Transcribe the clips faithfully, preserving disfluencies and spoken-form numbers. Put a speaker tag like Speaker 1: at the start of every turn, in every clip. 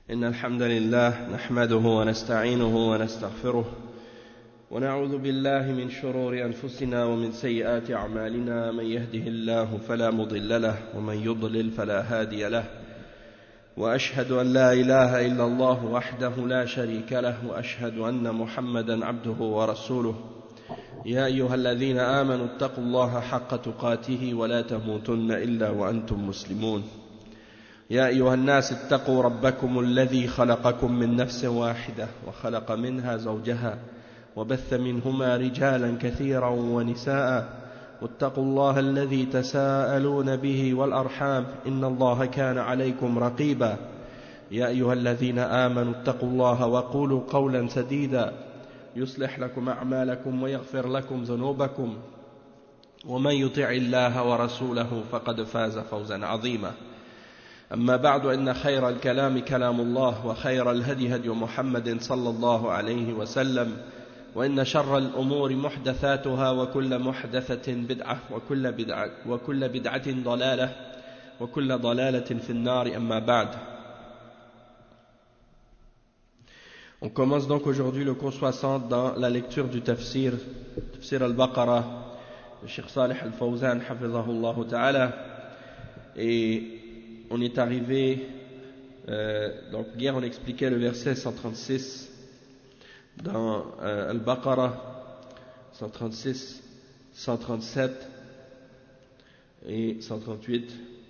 Speaker 1: إن الحمد لله نحمده ونستعينه ونستغفره ونعوذ بالله من شرور أنفسنا ومن سيئات أعمالنا. من يهده الله فلا مضل له ومن يضلل فلا هادي له، وأشهد أن لا إله إلا الله وحده لا شريك له، وأشهد أن محمدا عبده ورسوله. يا أيها الذين آمنوا اتقوا الله حق تقاته ولا تموتن إلا وأنتم مسلمون. يا أيها الناس اتقوا ربكم الذي خلقكم من نفس واحدة وخلق منها زوجها وبث منهما رجالا كثيرا ونساء، واتقوا الله الذي تساءلون به والأرحام إن الله كان عليكم رقيبا. يا أيها الذين آمنوا اتقوا الله وقولوا قولا سديدا يصلح لكم أعمالكم ويغفر لكم ذنوبكم، ومن يطع الله ورسوله فقد فاز فوزا عظيما. أما بعد، إن خير الكلام كلام الله، وخير الهدي هدي محمد صلى الله عليه وسلم، وإن شر الأمور محدثاتها، وكل محدثة بدعة، وكل بدعة, وكل بدعة ضلالة، وكل ضلالة في النار. أما بعد. On commence donc aujourd'hui le cours soixante dans la lecture du tafsir, tafsir al-Baqarah, de Cheikh Salih al-Fawzan, hafizahullah ta'ala. Et on est arrivé, euh, donc hier on expliquait le verset cent trente-six dans euh, Al-Baqarah, cent trente-six, cent trente-sept et cent trente-huit.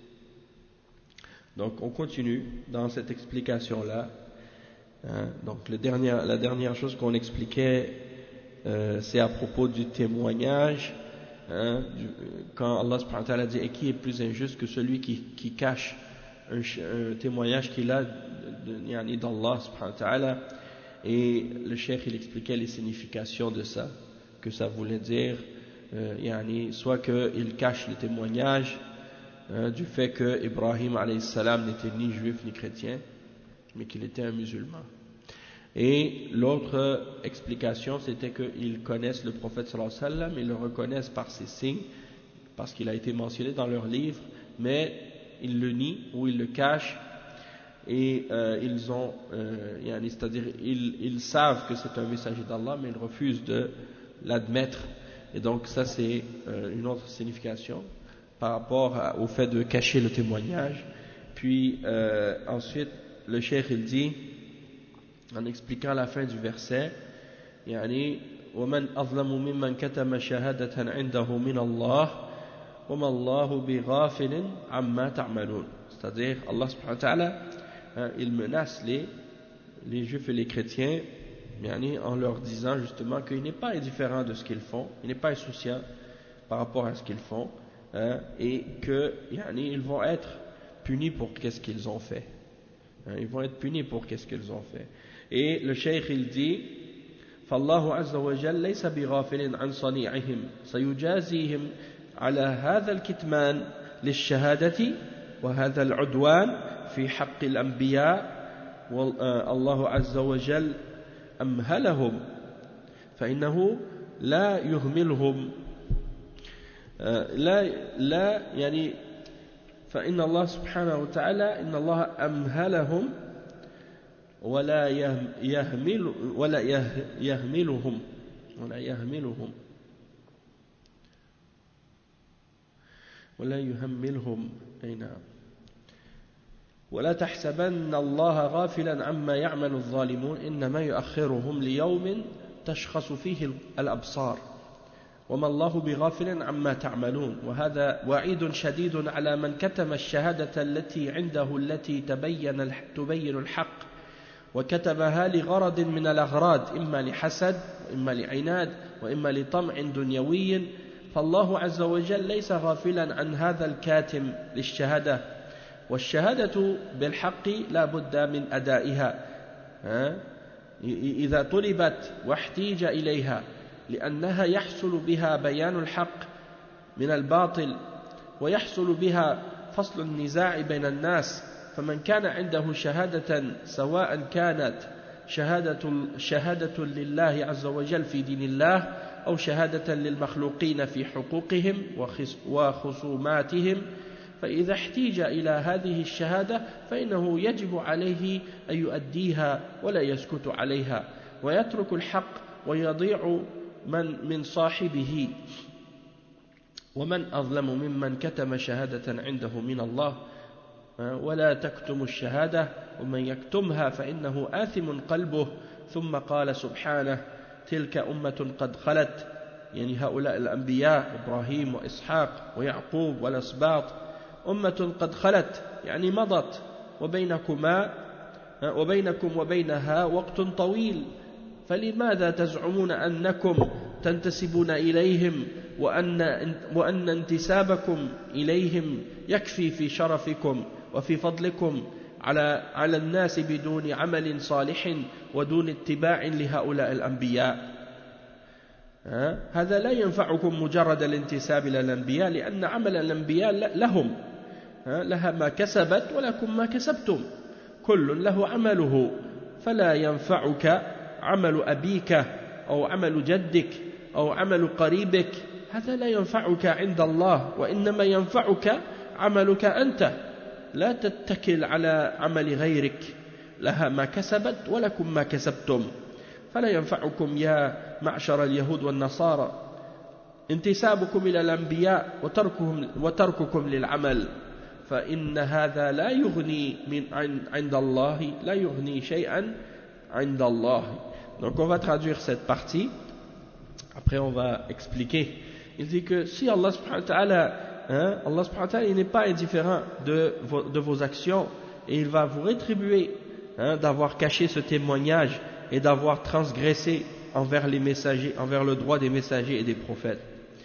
Speaker 1: Donc on continue dans cette explication-là. Hein, donc le dernier, la dernière chose qu'on expliquait, euh, c'est à propos du témoignage. Hein, du, quand Allah subhanahu wa ta'ala dit « Et qui est plus injuste que celui qui, qui cache un, un témoignage qu'il a d'Allah subhanahu wa ta'ala » Et le cheikh il expliquait les significations de ça, que ça voulait dire euh, yani, soit qu'il cache le témoignage hein, du fait que Ibrahim alayhi salam n'était ni juif ni chrétien, mais qu'il était un musulman. Et l'autre explication, c'était qu'ils connaissent le prophète sallallahu alayhi wa sallam, ils le reconnaissent par ses signes, parce qu'il a été mentionné dans leur livre, mais ils le nient ou ils le cachent, et euh, ils ont, euh, yani, c'est-à-dire ils, ils savent que c'est un messager d'Allah, mais ils refusent de l'admettre. Et donc ça c'est euh, une autre signification par rapport à, au fait de cacher le témoignage. Puis euh, ensuite le cheikh il dit, en expliquant la fin du verset, يعني ومن أظلم ممن كتم شهادة عنده من الله وما الله بغافل عما تعملون. C'est-à-dire Allah subhanahu wa ta'ala hein, il menace les, les juifs et les chrétiens يعني, en leur disant justement qu'il n'est pas indifférent de ce qu'ils font, il n'est pas insouciant par rapport à ce qu'ils font hein, et que يعني, ils vont être punis pour qu'est-ce qu'ils ont fait. Ils vont être punis pour qu'est-ce qu'ils ont fait. Et le cheikh il dit فالله عز وجل ليس بغافل عن صنيعهم سيجازيهم على هذا الكتمان للشهادة وهذا العدوان في حق الأنبياء، والله عز وجل أمهلهم فإنه لا يهملهم لا لا يعني فإن الله سبحانه وتعالى إن الله أمهلهم ولا يهمل ولا يهملهم ولا يهملهم ولا يهملهم أي نعم ولا تحسبن الله غافلا عما يعمل الظالمون إنما يؤخرهم ليوم تشخص فيه الأبصار وما الله بغافل عما تعملون. وهذا وعيد شديد على من كتم الشهادة التي عنده التي تبين تبين الحق وكتبها لغرض من الأغراض، إما لحسد وإما لعناد وإما لطمع دنيوي. فالله عز وجل ليس غافلا عن هذا الكاتم للشهادة، والشهادة بالحق لا بد من أدائها إذا طلبت واحتيج إليها، لأنها يحصل بها بيان الحق من الباطل ويحصل بها فصل النزاع بين الناس. فمن كان عنده شهادة سواء كانت شهادة, شهادة لله عز وجل في دين الله أو شهادة للمخلوقين في حقوقهم وخصوماتهم فإذا احتيج إلى هذه الشهادة فإنه يجب عليه أن يؤديها ولا يسكت عليها ويترك الحق ويضيع من من صاحبه ومن أظلم ممن كتم شهادة عنده من الله ولا تكتم الشهادة ومن يكتمها فإنه آثم قلبه ثم قال سبحانه تلك أمة قد خلت يعني هؤلاء الأنبياء إبراهيم وإسحاق ويعقوب والأسباط أمة قد خلت يعني مضت وبينكما وبينكم وبينها وقت طويل فلماذا تزعمون أنكم تنتسبون إليهم وأن, وأن انتسابكم إليهم يكفي في شرفكم وفي فضلكم على, على الناس بدون عمل صالح ودون اتباع لهؤلاء الأنبياء هذا لا ينفعكم مجرد الانتساب إلى الأنبياء لأن عمل الأنبياء لهم لها ما كسبت ولكم ما كسبتم كل له عمله فلا ينفعك عمل أبيك أو عمل جدك أو عمل قريبك هذا لا ينفعك عند الله وإنما ينفعك عملك أنت لا تتكل على عمل غيرك لها ما كسبت ولكم ما كسبتم فلا ينفعكم يا معشر اليهود والنصارى انتسابكم إلى الأنبياء وتركهم وترككم للعمل فإن هذا لا يغني من عند الله لا يغني شيئا عند الله. Donc on va traduire cette partie, après on va expliquer. Il dit que si Allah subhanahu wa ta'ala, hein, Allah subhanahu wa ta'ala il n'est pas indifférent de vos, de vos actions et il va vous rétribuer hein, d'avoir caché ce témoignage et d'avoir transgressé envers les messagers, envers le droit des messagers et des prophètes.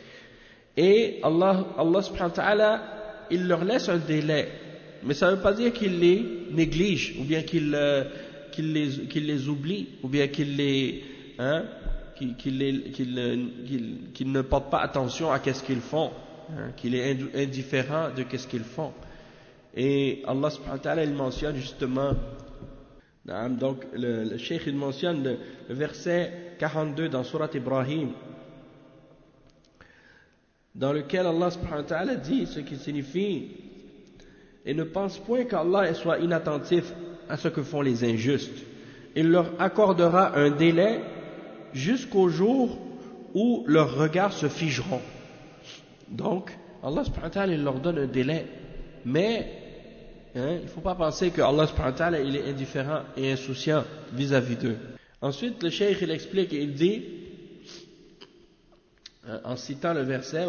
Speaker 1: Et Allah, Allah subhanahu wa ta'ala, il leur laisse un délai, mais ça ne veut pas dire qu'il les néglige, ou bien qu'il, euh, qu'il, les, qu'il les oublie, ou bien qu'il les, hein, qu'il, qu'il, les, qu'il, qu'il, qu'il ne porte pas attention à qu'est-ce qu'ils font, hein, qu'il est indifférent de qu'est-ce qu'ils font. Et Allah subhanahu wa ta'ala, il mentionne justement, donc le, le cheikh il mentionne le, le verset quarante-deux dans Surat Ibrahim, dans lequel Allah subhanahu wa ta'ala dit ce qui signifie et ne pense point qu'Allah soit inattentif à ce que font les injustes. Il leur accordera un délai jusqu'au jour où leurs regards se figeront. Donc Allah subhanahu wa ta'ala il leur donne un délai, mais hein, il ne faut pas penser que Allah subhanahu wa ta'ala il est indifférent et insouciant vis-à-vis d'eux. Ensuite le cheikh il explique et il dit en citant le verset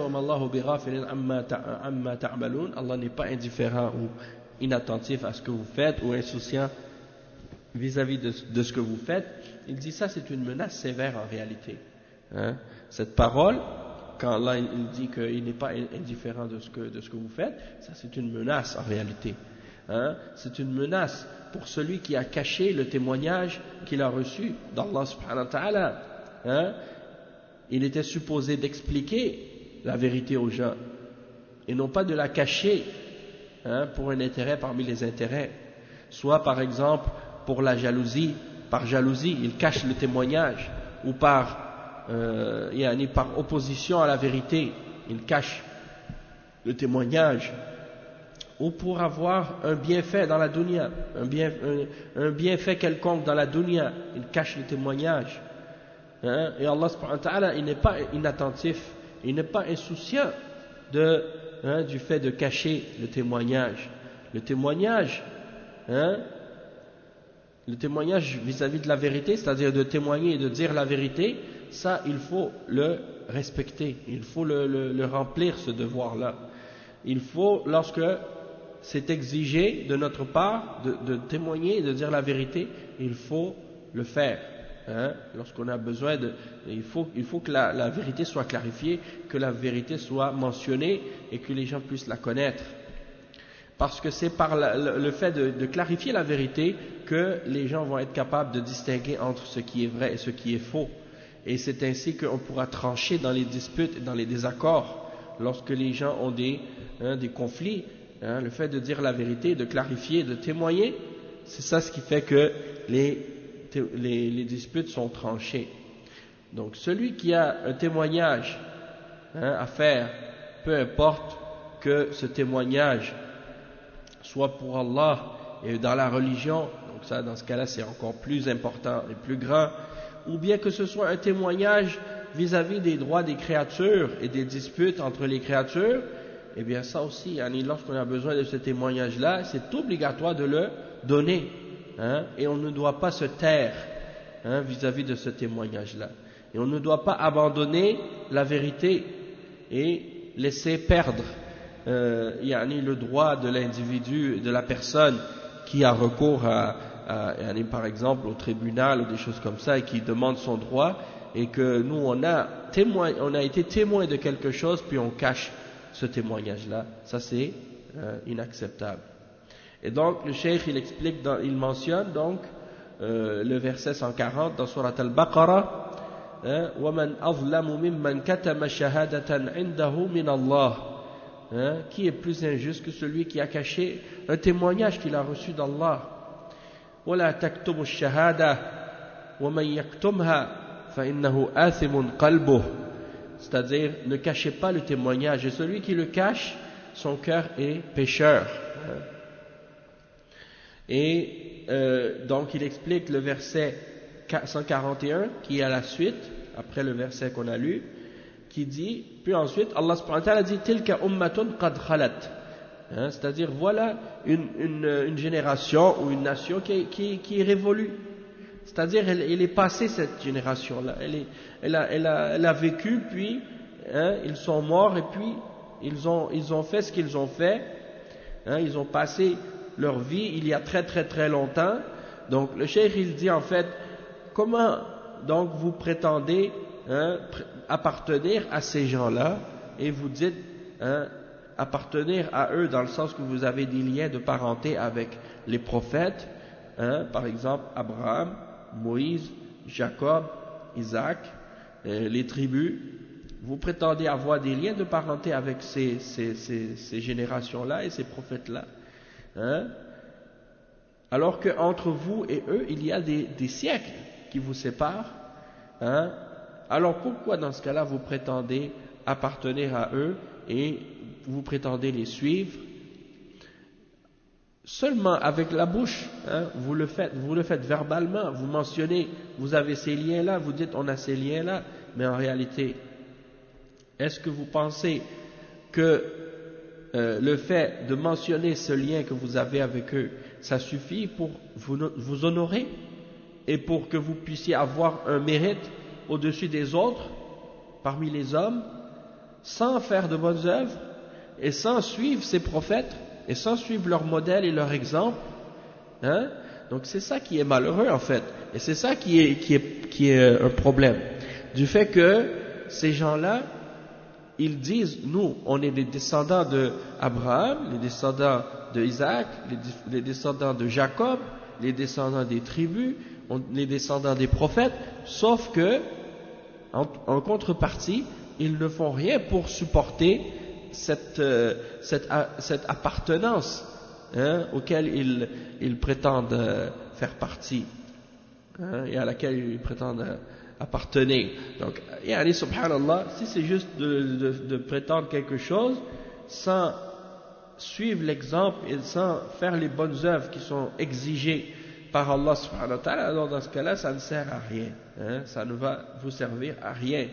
Speaker 1: Allah n'est pas indifférent ou inattentif à ce que vous faites ou insouciant vis-à-vis de, de ce que vous faites. Il dit ça c'est une menace sévère en réalité, hein? Cette parole quand Allah il dit qu'il n'est pas indifférent de ce que, de ce que vous faites, ça c'est une menace en réalité, hein? C'est une menace pour celui qui a caché le témoignage qu'il a reçu d'Allah subhanahu wa ta'ala, hein? Il était supposé d'expliquer la vérité aux gens et non pas de la cacher, hein, pour un intérêt parmi les intérêts, soit par exemple pour la jalousie, par jalousie il cache le témoignage, ou par, euh, yani par opposition à la vérité il cache le témoignage, ou pour avoir un bienfait dans la dunya, un, bien, un, un bienfait quelconque dans la dunya il cache le témoignage. Hein, et Allah subhanahu wa ta'ala il n'est pas inattentif, il n'est pas insouciant de, hein, du fait de cacher le témoignage. Le témoignage, hein, le témoignage vis-à-vis de la vérité, c'est-à-dire de témoigner et de dire la vérité, ça il faut le respecter, il faut le, le, le remplir ce devoir-là. Il faut, lorsque c'est exigé de notre part de, de témoigner et de dire la vérité, il faut le faire. Hein, lorsqu'on a besoin de, il faut, il faut que la, la vérité soit clarifiée, que la vérité soit mentionnée et que les gens puissent la connaître, parce que c'est par la, le, le fait de, de clarifier la vérité que les gens vont être capables de distinguer entre ce qui est vrai et ce qui est faux, et c'est ainsi qu'on pourra trancher dans les disputes et dans les désaccords lorsque les gens ont des, hein, des conflits, hein, le fait de dire la vérité, de clarifier, de témoigner, c'est ça ce qui fait que les Les, les disputes sont tranchées. Donc celui qui a un témoignage, hein, à faire, peu importe que ce témoignage soit pour Allah et dans la religion, donc ça dans ce cas-là c'est encore plus important et plus grand, ou bien que ce soit un témoignage vis-à-vis des droits des créatures et des disputes entre les créatures, eh bien ça aussi, lorsqu'on a besoin de ce témoignage-là, c'est obligatoire de le donner, hein, et on ne doit pas se taire, hein, vis-à-vis de ce témoignage-là. Et on ne doit pas abandonner la vérité et laisser perdre euh, yani le droit de l'individu, de la personne qui a recours à, à yani par exemple au tribunal ou des choses comme ça et qui demande son droit, et que nous on a, témoin, on a été témoin de quelque chose puis on cache ce témoignage-là. Ça c'est euh, inacceptable. Et donc le cheikh il explique, dans, il mentionne donc euh, le verset cent quarante dans Surat Al-Baqarah, وَمَنْ أَظْلَمُ مِمَّنْ كَتَمَ شَهَادَةً عِنْدَهُ مِنَ اللَّهِ, qui est plus injuste que celui qui a caché un témoignage qu'il a reçu d'Allah. وَلَا تَكْتُمُ الشَّهَادَةَ وَمَنْ يَكْتُمْهَا فَإِنَّهُ آثِمٌ قَلْبُهُ, c'est-à-dire ne cachez pas le témoignage, et celui qui le cache, son cœur est pécheur. Et euh, donc il explique le verset cent quarante et un qui est à la suite, après le verset qu'on a lu, qui dit, puis ensuite Allah subhanahu wa ta'ala dit tilka ummatun qad khalat, hein, c'est-à-dire voilà une, une, une génération ou une nation qui, qui, qui est révolue, c'est-à-dire elle, elle est passée cette génération-là, elle, est, elle, a, elle, a, elle a vécu, puis hein, ils sont morts et puis ils ont, ils ont fait ce qu'ils ont fait, hein, ils ont passé leur vie il y a très très très longtemps. Donc le cheikh il dit en fait, comment donc vous prétendez hein, appartenir à ces gens-là, et vous dites hein, appartenir à eux dans le sens que vous avez des liens de parenté avec les prophètes, hein, par exemple Abraham, Moïse, Jacob, Isaac, euh, les tribus, vous prétendez avoir des liens de parenté avec ces, ces, ces, ces générations-là et ces prophètes-là, hein, alors qu'entre vous et eux il y a des, des siècles qui vous séparent, hein, alors pourquoi dans ce cas-là vous prétendez appartenir à eux et vous prétendez les suivre? Seulement avec la bouche, hein, vous le faites, vous le faites verbalement, vous mentionnez, vous avez ces liens-là, vous dites on a ces liens-là, mais en réalité, est-ce que vous pensez que euh, le fait de mentionner ce lien que vous avez avec eux, ça suffit pour vous, vous honorer et pour que vous puissiez avoir un mérite au-dessus des autres parmi les hommes, sans faire de bonnes œuvres et sans suivre ces prophètes et sans suivre leur modèle et leur exemple, hein? Donc c'est ça qui est malheureux en fait, et c'est ça qui est, qui est, qui est un problème, du fait que ces gens-là, ils disent, nous, on est les descendants d'Abraham, les descendants d'Isaac, les, les descendants de Jacob, les descendants des tribus, on, les descendants des prophètes, sauf que, en, en contrepartie, ils ne font rien pour supporter cette, euh, cette, cette appartenance hein, auquel ils, ils prétendent euh, faire partie, hein, et à laquelle ils prétendent euh, appartenir. Donc, yani, subhanallah, si c'est juste de, de, de prétendre quelque chose sans suivre l'exemple et sans faire les bonnes œuvres qui sont exigées par Allah subhanahu wa ta'ala, alors dans ce cas-là, ça ne sert à rien, hein, ça ne va vous servir à rien.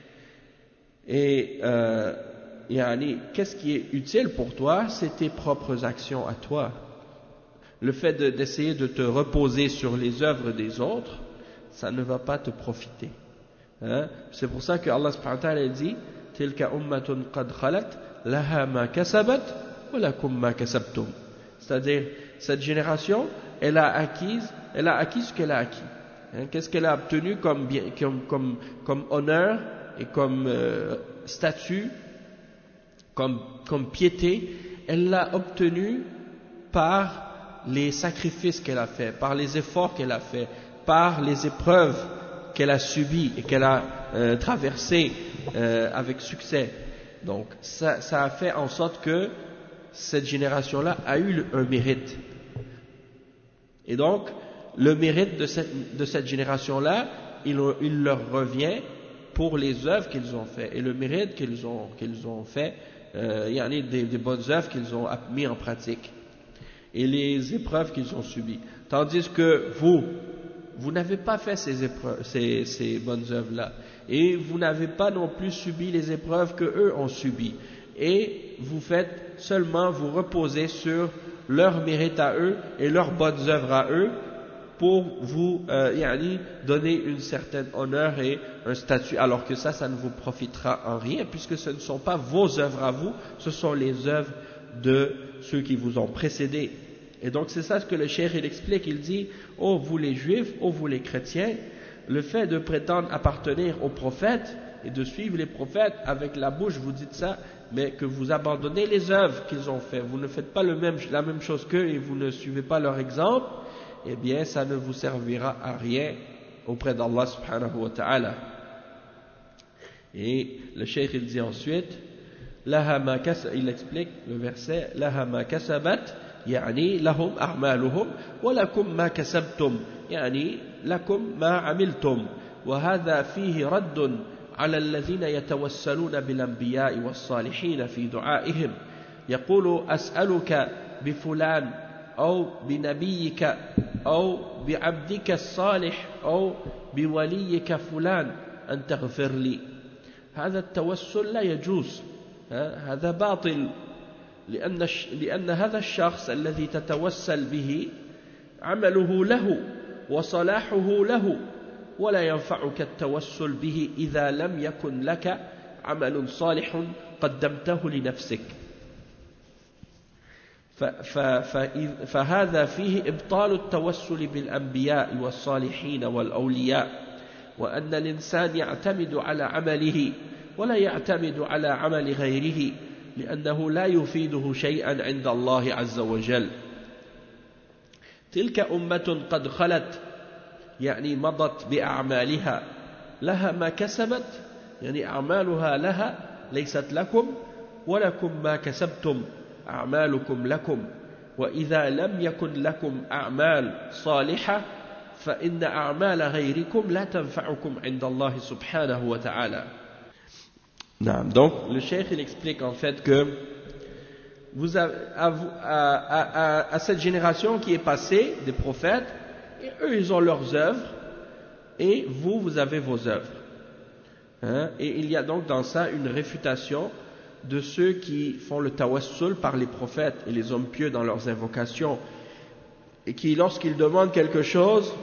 Speaker 1: Et euh, yani, qu'est-ce qui est utile pour toi? C'est tes propres actions à toi. Le fait de, d'essayer de te reposer sur les œuvres des autres, ça ne va pas te profiter. Hein? C'est pour ça que Allah subhanahu wa ta'ala dit tilka ummatun qad khalat laha ma kasabat wa lakum ma kasabtum. C'est-à-dire, cette génération, elle a acquis, elle a acquis ce qu'elle a acquis. Hein? Qu'est-ce qu'elle a obtenu comme, bien, comme, comme, comme honneur et comme euh, statut, comme, comme piété? Elle l'a obtenu par les sacrifices qu'elle a fait, par les efforts qu'elle a fait, par les épreuves qu'elle a subies et qu'elle a euh, traversées euh, avec succès. Donc ça, ça a fait en sorte que cette génération-là a eu un mérite. Et donc le mérite de cette, de cette génération-là, il, il leur revient pour les œuvres qu'ils ont fait. Et le mérite qu'ils ont, qu'ils ont fait euh, il y en a des, des bonnes œuvres qu'ils ont mis en pratique et les épreuves qu'ils ont subies. Tandis que vous, vous n'avez pas fait ces, épreuves, ces, ces bonnes œuvres-là, et vous n'avez pas non plus subi les épreuves que eux ont subies, et vous faites seulement vous reposer sur leur mérite à eux et leurs bonnes œuvres à eux pour vous euh, yani, donner une certaine honneur et un statut, alors que ça, ça ne vous profitera en rien, puisque ce ne sont pas vos œuvres à vous, ce sont les œuvres de ceux qui vous ont précédés. Et donc c'est ça ce que le cheikh il explique, il dit « Oh vous les juifs, oh vous les chrétiens, le fait de prétendre appartenir aux prophètes et de suivre les prophètes, avec la bouche vous dites ça, mais que vous abandonnez les œuvres qu'ils ont fait, vous ne faites pas le même, la même chose qu'eux et vous ne suivez pas leur exemple, eh bien ça ne vous servira à rien auprès d'Allah subhanahu wa ta'ala. » Et le cheikh il dit ensuite, Laha ma kas, il explique le verset, Laha ma kasabat, يعني لهم أعمالهم ولكم ما كسبتم يعني لكم ما عملتم وهذا فيه رد على الذين يتوسلون بالأنبياء والصالحين في دعائهم يقول أسألك بفلان أو بنبيك أو بعبدك الصالح أو بوليك فلان أن تغفر لي. هذا التوسل لا يجوز، هذا باطل، لأن لأن هذا الشخص الذي تتوسل به عمله له وصلاحه له، ولا ينفعك التوسل به إذا لم يكن لك عمل صالح قدمته لنفسك. فهذا فيه إبطال التوسل بالأنبياء والصالحين والأولياء، وأن الإنسان يعتمد على عمله ولا يعتمد على عمل غيره، لأنه لا يفيده شيئا عند الله عز وجل. تلك أمة قد خلت يعني مضت بأعمالها لها ما كسبت، يعني أعمالها لها ليست لكم، ولكم ما كسبتم أعمالكم لكم، وإذا لم يكن لكم أعمال صالحة فإن أعمال غيركم لا تنفعكم عند الله سبحانه وتعالى. Donc le cheikh il explique en fait que vous avez, à, à, à, à cette génération qui est passée des prophètes, et eux ils ont leurs œuvres et vous vous avez vos œuvres, hein? Et il y a donc dans ça une réfutation de ceux qui font le tawassul par les prophètes et les hommes pieux dans leurs invocations, et qui lorsqu'ils demandent quelque chose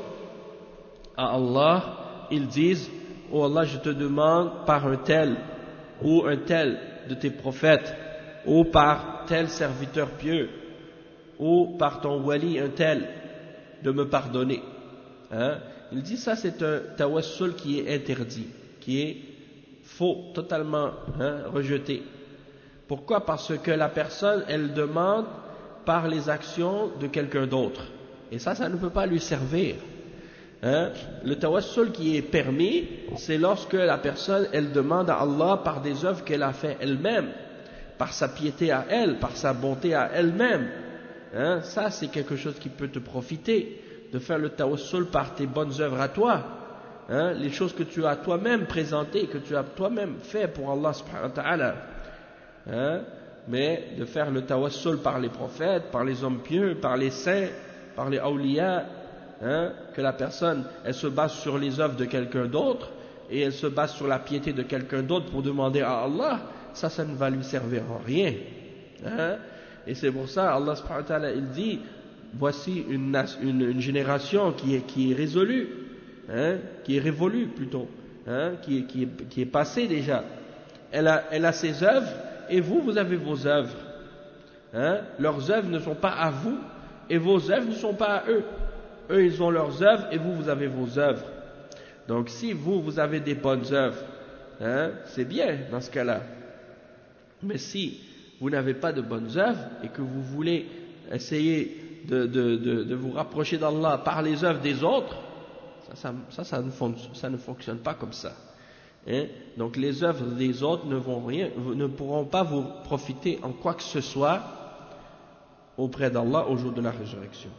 Speaker 1: à Allah, ils disent « Oh Allah, je te demande par un tel ou un tel de tes prophètes, ou par tel serviteur pieux, ou par ton wali un tel, de me pardonner. » Hein? Il dit ça, c'est un tawassul qui est interdit, qui est faux, totalement hein, rejeté. Pourquoi? Parce que la personne, elle demande par les actions de quelqu'un d'autre. Et ça, ça ne peut pas lui servir. Hein? Le tawassul qui est permis, c'est lorsque la personne, elle demande à Allah par des œuvres qu'elle a fait elle-même, par sa piété à elle, par sa bonté à elle-même. Hein? Ça, c'est quelque chose qui peut te profiter, de faire le tawassul par tes bonnes œuvres à toi. Hein? Les choses que tu as toi-même présentées, que tu as toi-même fait pour Allah subhanahu wa ta'ala. Hein? Mais de faire le tawassul par les prophètes, par les hommes pieux, par les saints, par les awliya, hein? Que la personne, elle se base sur les œuvres de quelqu'un d'autre, et elle se base sur la piété de quelqu'un d'autre pour demander à Allah, ça, ça ne va lui servir en rien. Hein? Et c'est pour ça, Allah subhanahu wa ta'ala, il dit, voici une, une, une génération qui est, qui est résolue, hein? Qui est révolue plutôt, hein? qui, qui, qui est passée déjà. Elle a, elle a ses œuvres, et vous, vous avez vos œuvres. Hein? Leurs œuvres ne sont pas à vous, et vos œuvres ne sont pas à eux. Eux, ils ont leurs œuvres, et vous, vous avez vos œuvres. Donc, si vous, vous avez des bonnes œuvres, hein, c'est bien dans ce cas-là. Mais si vous n'avez pas de bonnes œuvres, et que vous voulez essayer de, de, de, de vous rapprocher d'Allah par les œuvres des autres, ça, ça, ça, ça, ne, fonctionne, ça ne fonctionne pas comme ça. Hein? Donc, les œuvres des autres ne, vont rien, ne pourront pas vous profiter en quoi que ce soit auprès d'Allah au jour de la résurrection.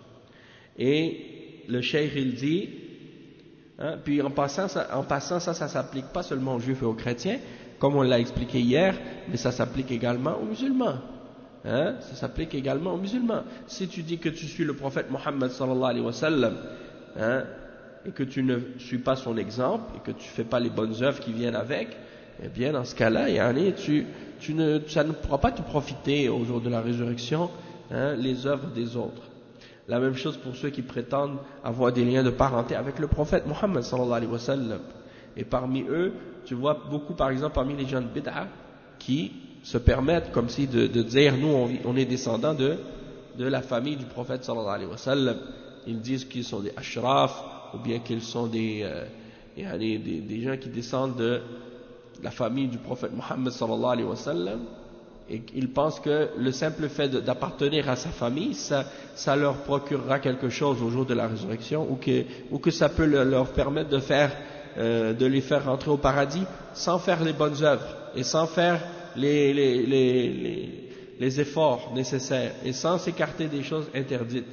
Speaker 1: Et le cheikh il dit, hein, puis en passant, ça, en passant ça, ça ne s'applique pas seulement aux juifs et aux chrétiens, comme on l'a expliqué hier, mais ça s'applique également aux musulmans. Hein, ça s'applique également aux musulmans. Si tu dis que tu suis le prophète Mohammed sallallahu alayhi wa sallam, hein, et que tu ne suis pas son exemple, et que tu ne fais pas les bonnes œuvres qui viennent avec, eh bien dans ce cas-là, yani, tu, tu ne, ça ne pourra pas te profiter au jour de la résurrection, hein, les œuvres des autres. La même chose pour ceux qui prétendent avoir des liens de parenté avec le prophète Mohammed sallallahu alayhi wa sallam. Et parmi eux, tu vois beaucoup par exemple parmi les gens de bid'a qui se permettent comme si de, de dire nous on, on est descendants de, de la famille du prophète sallallahu alayhi wa sallam. Ils disent qu'ils sont des ashraf ou bien qu'ils sont des, euh, des, des, des gens qui descendent de la famille du prophète Mohammed sallallahu alayhi wa sallam, et ils pensent que le simple fait d'appartenir à sa famille, ça, ça leur procurera quelque chose au jour de la résurrection, ou que, ou que ça peut leur permettre de faire, euh, de les faire rentrer au paradis sans faire les bonnes œuvres et sans faire les, les, les, les, les efforts nécessaires et sans s'écarter des choses interdites.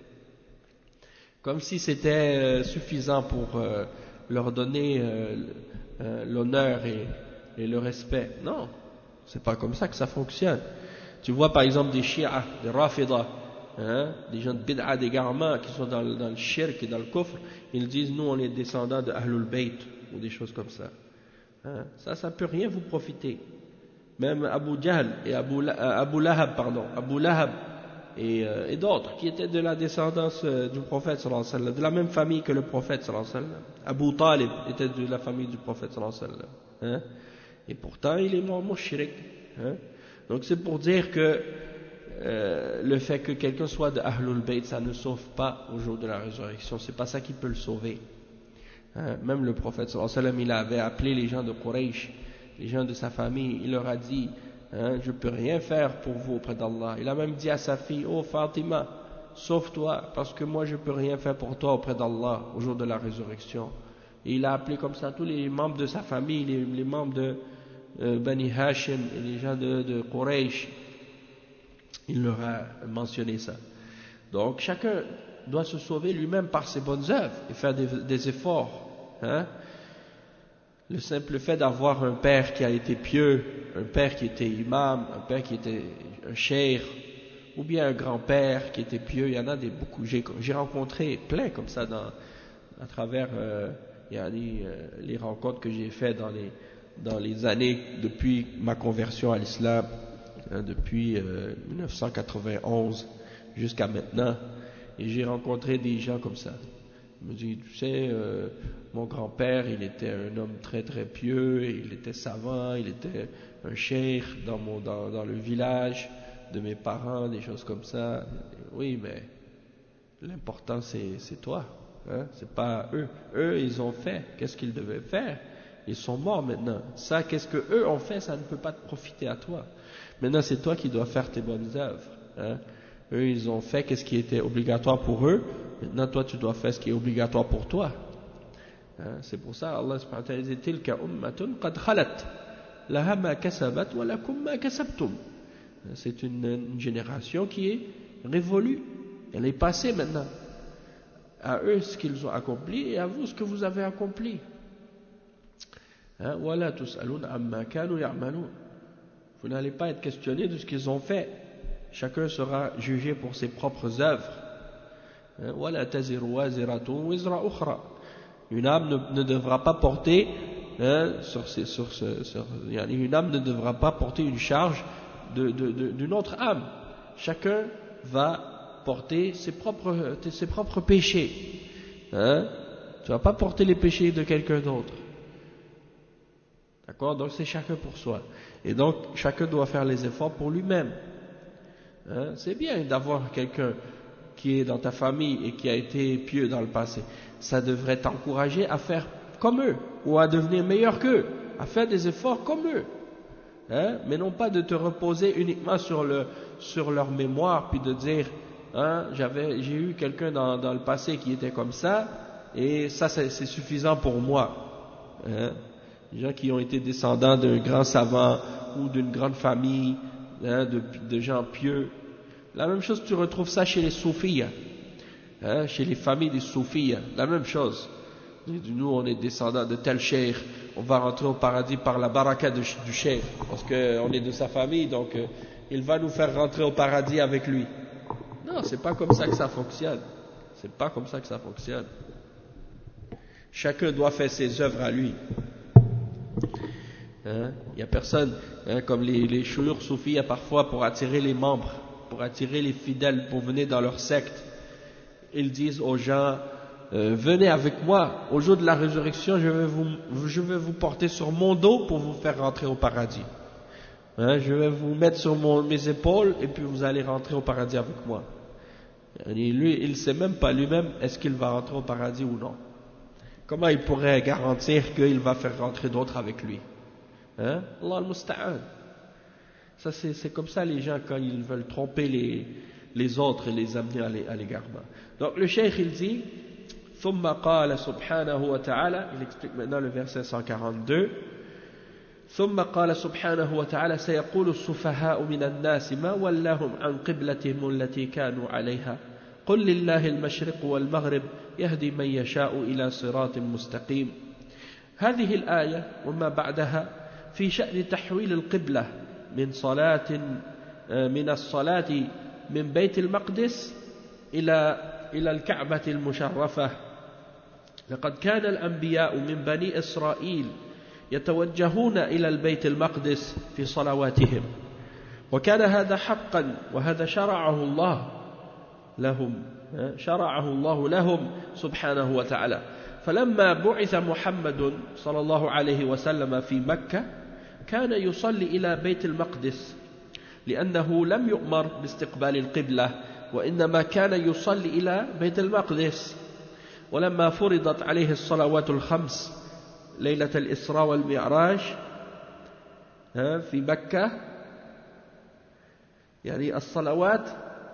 Speaker 1: Comme si c'était euh, suffisant pour euh, leur donner euh, euh, l'honneur et, et le respect. Non, c'est pas comme ça que ça fonctionne. Tu vois par exemple des Shia, des Rafida, hein, des gens de bid'a, des garments qui sont dans, dans le shirk et dans le kufr, ils disent nous on est descendants de Ahlul Bayt ou des choses comme ça. Hein, ça, ça peut rien vous profiter. Même Abu Jahl et Abu, Abu Lahab, pardon, Abu Lahab et, euh, et d'autres qui étaient de la descendance euh, du prophète sallallahu alayhi wa sallam, de la même famille que le prophète sallallahu alayhi wa sallam. Abu Talib était de la famille du prophète sallallahu alayhi wa sallam. Hein, et pourtant il est mort mushrik. Hein. Donc c'est pour dire que euh, le fait que quelqu'un soit de Ahlul Bayt, ça ne sauve pas au jour de la résurrection. C'est pas ça qui peut le sauver. Hein. Même le prophète sallallahu alayhi wa sallam, il avait appelé les gens de Quraysh, les gens de sa famille, il leur a dit hein, je peux rien faire pour vous auprès d'Allah. Il a même dit à sa fille, oh Fatima, sauve-toi parce que moi je peux rien faire pour toi auprès d'Allah au jour de la résurrection. Et il a appelé comme ça tous les membres de sa famille, les, les membres de euh, Bani Hashim et les gens de, de Quraysh. Il leur a mentionné ça. Donc chacun doit se sauver lui-même par ses bonnes œuvres et faire des, des efforts. Hein. Le simple fait d'avoir un père qui a été pieux, un père qui était imam, un père qui était un cheikh, ou bien un grand-père qui était pieux, il y en a des beaucoup. J'ai, j'ai rencontré plein comme ça dans, à travers euh, il y a les, euh, les rencontres que j'ai faites dans les, dans les années depuis ma conversion à l'islam, hein, depuis euh, mille neuf cent quatre-vingt-onze jusqu'à maintenant, et j'ai rencontré des gens comme ça. Il me dit, tu sais, euh, mon grand-père, il était un homme très très pieux, et il était savant, il était un cheikh dans, mon, dans, dans le village de mes parents, des choses comme ça. Oui, mais l'important c'est, c'est toi, hein, c'est pas eux. Eux, ils ont fait, qu'est-ce qu'ils devaient faire? Ils sont morts maintenant. Ça, qu'est-ce que eux ont fait, ça ne peut pas te profiter à toi. Maintenant, c'est toi qui dois faire tes bonnes œuvres. Hein. Eux, ils ont fait qu'est-ce qui était obligatoire pour eux. Maintenant, toi, tu dois faire ce qui est obligatoire pour toi. Hein, c'est pour ça, Allah subhanahu wa ta'ala dit tilka ummatun qad khalat laha ma kasabat wa lakum ma kasabtum. C'est une, une génération qui est révolue. Elle est passée maintenant. À eux ce qu'ils ont accompli et à vous ce que vous avez accompli. Hein, wa la tus'alun amma kanu ya'malun. Vous n'allez pas être questionné de ce qu'ils ont fait. Chacun sera jugé pour ses propres œuvres. وَلَا تَزِرُ وَازِرَةٌ وِزْرَ أُخْرَى. Une âme ne, ne devra pas porter hein, sur, sur, sur, sur, une âme ne devra pas porter une charge de, de, de, d'une autre âme. Chacun va porter ses propres, ses propres péchés. Hein? Tu ne vas pas porter les péchés de quelqu'un d'autre. D'accord? Donc c'est chacun pour soi. Et donc chacun doit faire les efforts pour lui-même. Hein? C'est bien d'avoir quelqu'un qui est dans ta famille et qui a été pieux dans le passé. Ça devrait t'encourager à faire comme eux, ou à devenir meilleur qu'eux, à faire des efforts comme eux. Hein? Mais non pas de te reposer uniquement sur, le, sur leur mémoire, puis de dire, hein, j'avais, j'ai eu quelqu'un dans, dans le passé qui était comme ça, et ça c'est, c'est suffisant pour moi. Hein? Les gens qui ont été descendants d'un grand savant, ou d'une grande famille, hein, de, de gens pieux. La même chose, tu retrouves ça chez les soufis, hein, chez les familles des soufis, la même chose. Il dit, nous on est descendants de tel cheikh, on va rentrer au paradis par la baraka de, du cheikh, parce qu'on est de sa famille, donc euh, il va nous faire rentrer au paradis avec lui. Non, c'est pas comme ça que ça fonctionne. C'est pas comme ça que ça fonctionne. Chacun doit faire ses œuvres à lui. Hein? Il n'y a personne, hein, comme les, les chouyours soufis, parfois pour attirer les membres, pour attirer les fidèles pour venir dans leur secte. Ils disent aux gens, euh, venez avec moi, au jour de la résurrection, je vais vous, je vais vous porter sur mon dos pour vous faire rentrer au paradis. Hein, je vais vous mettre sur mon, mes épaules et puis vous allez rentrer au paradis avec moi. Et lui, il ne sait même pas lui-même est-ce qu'il va rentrer au paradis ou non. Comment il pourrait garantir qu'il va faire rentrer d'autres avec lui? Hein? Allah al-Musta'an. Ça, c'est, c'est comme ça les gens quand ils veulent tromper les, les autres et les amener à l'égarement. Donc le cheikh il dit, ثم قال سبحانه وتعالى, il explique maintenant le verset cent quarante-deux. ثم قال سبحانه وتعالى سيقول السفهاء من الناس ما ولاهم عن قبلتهم التي كانوا عليها قل لله المشرق والمغرب يهدي من يشاء إلى صراط مستقيم. هذه الآية وما بعدها في شأن تحويل القبلة من صلاة من الصلاة من بيت المقدس إلى إلى الكعبة المشرفة. لقد كان الأنبياء من بني إسرائيل يتوجهون إلى البيت المقدس في صلواتهم، وكان هذا حقا، وهذا شرعه الله لهم شرعه الله لهم سبحانه وتعالى. فلما بعث محمد صلى الله عليه وسلم في مكة كان يصلي إلى بيت المقدس لأنه لم يؤمر باستقبال القبلة، وإنما كان يصلي إلى بيت المقدس. ولما فرضت عليه الصلوات الخمس ليلة الإسراء والمعراج في مكة، يعني الصلوات،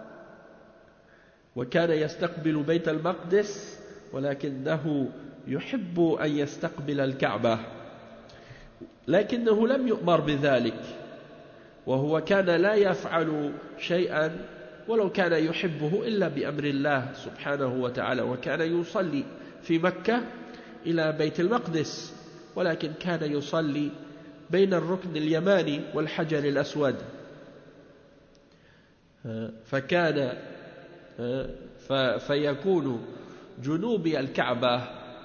Speaker 1: وكان يستقبل بيت المقدس ولكنه يحب أن يستقبل الكعبة، لكنه لم يؤمر بذلك، وهو كان لا يفعل شيئا ولو كان يحبه إلا بأمر الله سبحانه وتعالى، وكان يصلي في مكة إلى بيت المقدس، ولكن كان يصلي بين الركن اليماني والحجر الأسود، فكان فيكون جنوب الكعبة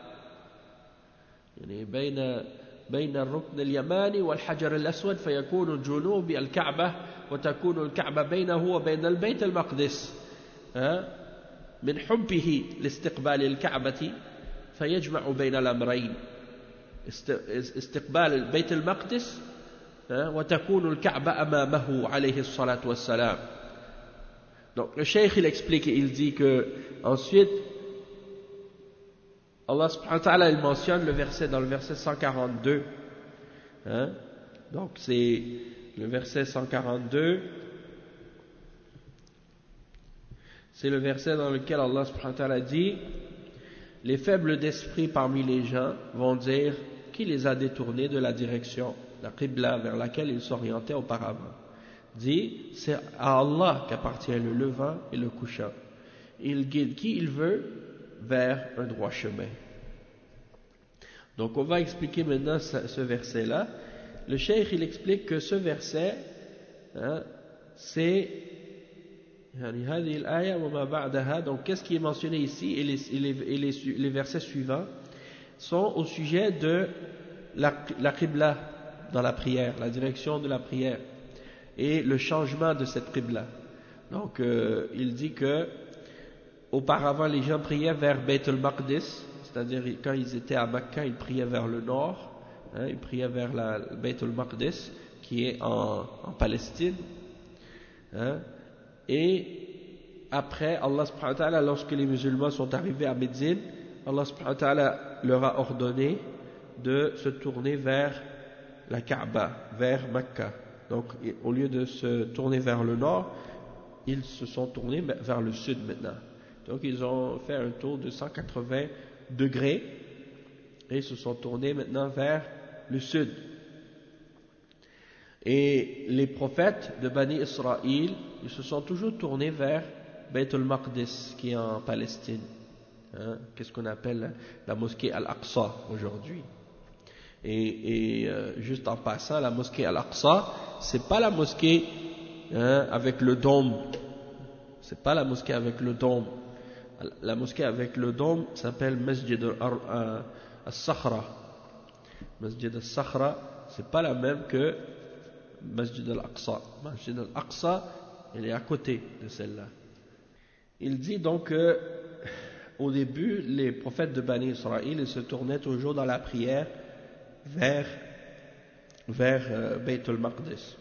Speaker 1: يعني بين بين الركن اليماني والحجر الأسود، فيكون جنوب الكعبة، وتكون الكعبة بينه وبين البيت المقدس من حبه لاستقبال الكعبة، فيجمع بين الأمرين، استقبال بيت المقدس وتكون الكعبة أمامه عليه الصلاة والسلام. Donc le cheikh il explique et il dit que ensuite Allah subhanahu wa ta'ala il mentionne le verset dans le verset cent quarante-deux, hein? Donc c'est le verset cent quarante-deux, c'est le verset dans lequel Allah subhanahu wa ta'ala dit: les faibles d'esprit parmi les gens vont dire qui les a détournés de la direction, la qibla vers laquelle ils s'orientaient auparavant. Dit, c'est à Allah qu'appartient le levant et le couchant. Il guide qui il veut vers un droit chemin. Donc on va expliquer maintenant ce, ce verset-là. Le cheikh il explique que ce verset, hein, c'est donc qu'est-ce qui est mentionné ici, et les, et les, et les, les versets suivants sont au sujet de la, la qibla dans la prière, la direction de la prière et le changement de cette qibla. Donc euh, il dit que auparavant les gens priaient vers Beit al-Maqdis, c'est-à-dire quand ils étaient à Mecca, ils priaient vers le nord, hein, ils priaient vers la Beit al-Maqdis qui est en, en Palestine, hein, et après Allah subhanahu wa ta'ala, lorsque les musulmans sont arrivés à Médine, Allah subhanahu wa ta'ala leur a ordonné de se tourner vers la Kaaba, vers Mecca. Donc au lieu de se tourner vers le nord, ils se sont tournés vers le sud maintenant. Donc ils ont fait un tour de cent quatre-vingts degrés et ils se sont tournés maintenant vers le sud. Et les prophètes de Bani Israël, ils se sont toujours tournés vers Beit al-Maqdis qui est en Palestine. hein, qu'est-ce qu'on appelle la mosquée Al-Aqsa aujourd'hui. Et, et euh, juste en passant, la mosquée Al-Aqsa, c'est pas la mosquée hein, avec le dôme, c'est pas la mosquée avec le dôme. La mosquée avec le dôme s'appelle Masjid al-Sakhra. Masjid al-Sakhra, c'est pas la même que Masjid al-Aqsa. Masjid al-Aqsa, elle est à côté de celle-là. Il dit donc que au début, les prophètes de Bani Israël, ils se tournaient toujours dans la prière vers, vers euh, Bayt al-Maqdis,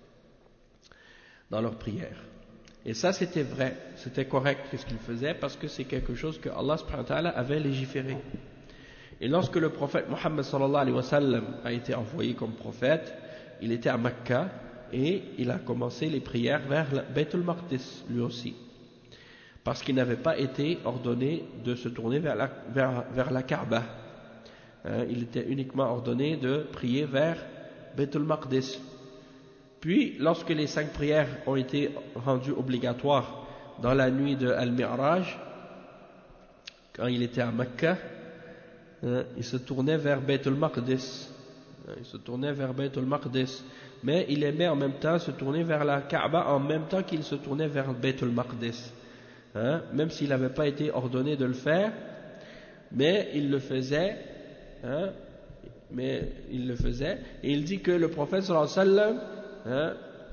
Speaker 1: dans leur prière. Et ça, c'était vrai, c'était correct ce qu'ils faisaient, parce que c'est quelque chose que Allah subhanahu wa ta'ala avait légiféré. Et lorsque le prophète Mohammed sallallahu alayhi wa sallam a été envoyé comme prophète, il était à Mecca et il a commencé les prières vers Bayt al-Maqdis, lui aussi. Parce qu'il n'avait pas été ordonné de se tourner vers la, vers, vers la Kaaba. Hein, il était uniquement ordonné de prier vers Bayt al-Maqdis. Puis, lorsque les cinq prières ont été rendues obligatoires dans la nuit de Al-Mi'raj, quand il était à Mecca, hein, il se tournait vers Bayt al-Maqdis. Hein, il se tournait vers Bayt al-Maqdis. Mais il aimait en même temps se tourner vers la Kaaba en même temps qu'il se tournait vers Bayt al-Maqdis. Hein, même s'il n'avait pas été ordonné de le faire, mais il le faisait, hein, mais il le faisait, et il dit que le prophète sallallahu alayhi wa sallam, hein,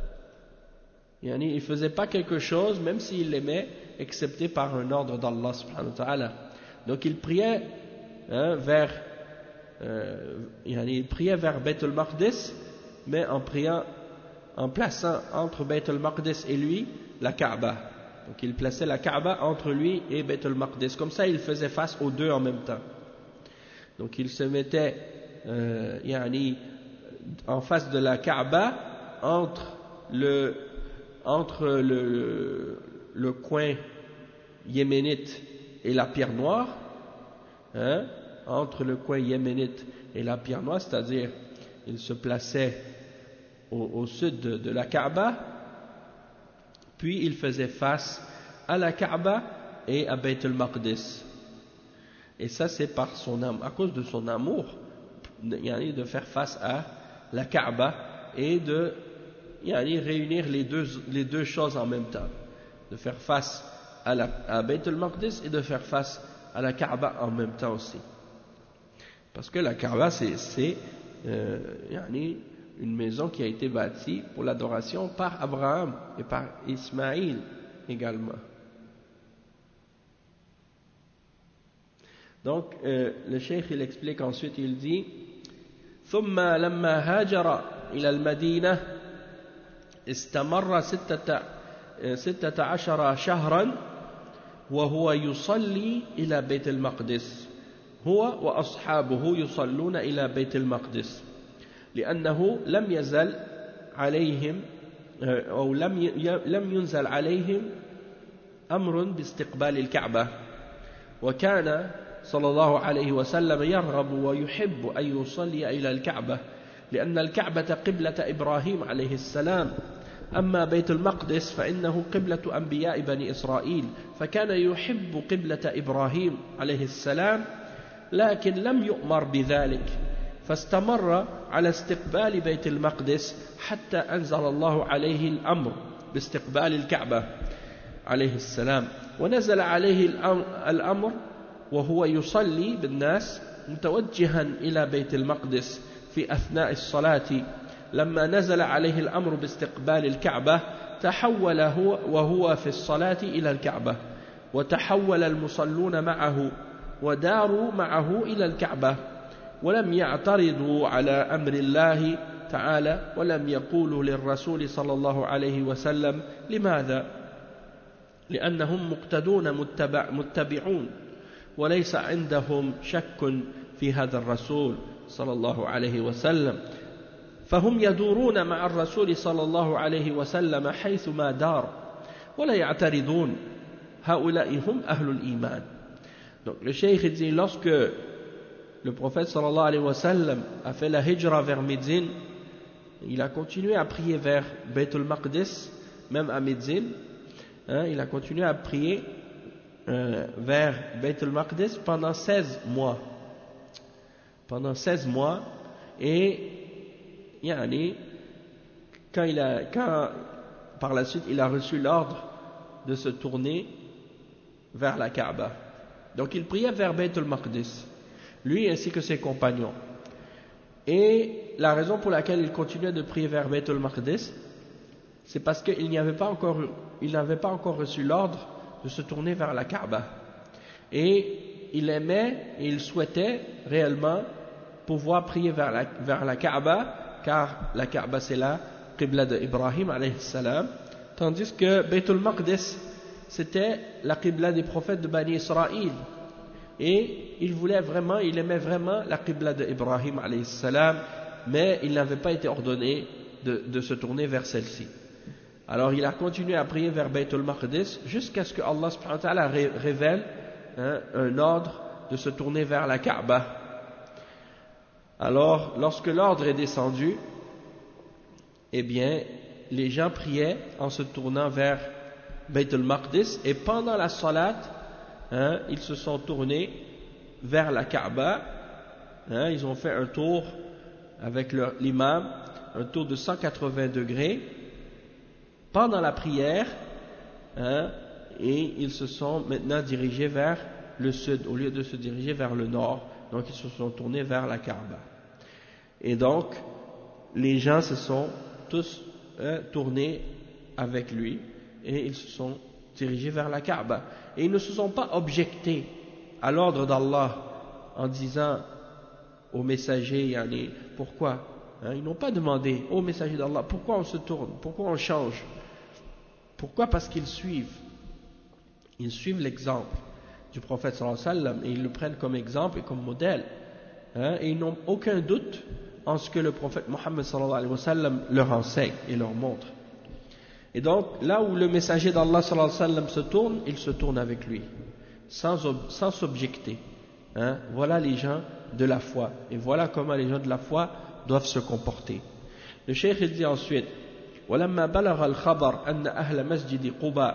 Speaker 1: il ne faisait pas quelque chose, même s'il l'aimait, excepté par un ordre d'Allah subhanahu wa ta'ala. Donc il priait hein, vers, euh, il priait vers Bayt al-Maqdis, mais en priant, en plaçant entre Bayt al-Maqdis et lui la Kaaba. Donc il plaçait la Kaaba entre lui et Bayt al-Maqdis. Comme ça, il faisait face aux deux en même temps. Donc il se mettait euh, yani, en face de la Kaaba entre le, entre le, le, le coin yéménite et la pierre noire. Hein, entre le coin yéménite et la pierre noire, c'est-à-dire il se plaçait au, au sud de, de la Kaaba. Puis il faisait face à la Kaaba et à Bayt al-Maqdis. Et ça c'est par son âme, à cause de son amour, de faire face à la Kaaba et de réunir les deux, les deux choses en même temps. De faire face à, la, à Bayt al-Maqdis et de faire face à la Kaaba en même temps aussi. Parce que la Kaaba c'est euh, une maison qui a été bâtie pour l'adoration par Abraham et par Ismaïl également. Donc euh, le cheikh il explique ensuite, il dit ثم لما هاجر إلى المدينة استمر ستة ستة عشر شهرا وهو يصلي إلى بيت المقدس هو وأصحابه يصلون إلى بيت المقدس لأنه لم يزل عليهم أو لم لم ينزل عليهم أمر باستقبال الكعبة وكان صلى الله عليه وسلم يرغب ويحب أن يصلي إلى الكعبة لأن الكعبة قبلة إبراهيم عليه السلام أما بيت المقدس فإنه قبلة أنبياء بني إسرائيل فكان يحب قبلة إبراهيم عليه السلام لكن لم يؤمر بذلك فاستمر على استقبال بيت المقدس حتى أنزل الله عليه الأمر باستقبال الكعبة عليه السلام ونزل عليه الأمر وهو يصلي بالناس متوجها إلى بيت المقدس في أثناء الصلاة لما نزل عليه الأمر باستقبال الكعبة تحول هو وهو في الصلاة إلى الكعبة وتحول المصلون معه وداروا معه إلى الكعبة ولم يعترضوا على أمر الله تعالى ولم يقولوا للرسول صلى الله عليه وسلم لماذا؟ لأنهم مقتدون متبع متبعون وليس عندهم شك في هذا الرسول صلى الله عليه وسلم فهم يدورون مع الرسول صلى الله عليه وسلم حيثما دار ولا يعترضون هؤلاء هم أهل الإيمان. Donc le cheikh dit lorsque le prophète sallallahu alayhi wa sallam a fait la hijra vers Médine, il a continué à prier vers Bayt al-Maqdis, même à Médine, hein, il a continué à prier euh, vers Beit al-Maqdis pendant seize mois. Pendant seize mois, et yani, quand il a, quand par la suite il a reçu l'ordre de se tourner vers la Kaaba. Donc il priait vers Beit al-Maqdis, lui ainsi que ses compagnons. Et la raison pour laquelle il continuait de prier vers Beit al-Maqdis, c'est parce qu'il n'y avait pas encore, il n'avait pas encore reçu l'ordre de se tourner vers la Kaaba. Et il aimait et il souhaitait réellement pouvoir prier vers la, vers la Kaaba, car la Kaaba c'est la Qibla d'Ibrahim alayhi salam, tandis que Beit al-Maqdis c'était la Qibla des prophètes de Bani Israël. Et il voulait vraiment, il aimait vraiment la Qibla d'Ibrahim alayhi salam, mais il n'avait pas été ordonné de, de se tourner vers celle-ci. Alors il a continué à prier vers Beit al-Maqdis jusqu'à ce que Allah subhanahu wa ta'ala révèle hein, un ordre de se tourner vers la Kaaba. Alors lorsque l'ordre est descendu, eh bien les gens priaient en se tournant vers Beit al-Maqdis, et pendant la salat, hein, ils se sont tournés vers la Kaaba, hein, ils ont fait un tour avec l'imam, un tour de cent quatre-vingts degrés, pendant la prière, hein, et ils se sont maintenant dirigés vers le sud, au lieu de se diriger vers le nord, donc ils se sont tournés vers la Kaaba. Et donc, les gens se sont tous hein, tournés avec lui, et ils se sont dirigés vers la Kaaba. Et ils ne se sont pas objectés à l'ordre d'Allah en disant au messager, yani, pourquoi hein, ils n'ont pas demandé au messager d'Allah, pourquoi on se tourne, pourquoi on change. Pourquoi? Parce qu'ils suivent. Ils suivent l'exemple du prophète sallallahu alayhi wa sallam, et ils le prennent comme exemple et comme modèle. Hein, et ils n'ont aucun doute en ce que le prophète Mohammed sallallahu alayhi wa sallam leur enseigne et leur montre. Et donc, là où le messager d'Allah sallallahu alayhi wa sallam se tourne, il se tourne avec lui, sans, sans s'objecter. Hein, voilà les gens de la foi. Et voilà comment les gens de la foi doivent se comporter. Le cheikh il dit ensuite, ولما بلغ الخبر أن أهل مسجد قباء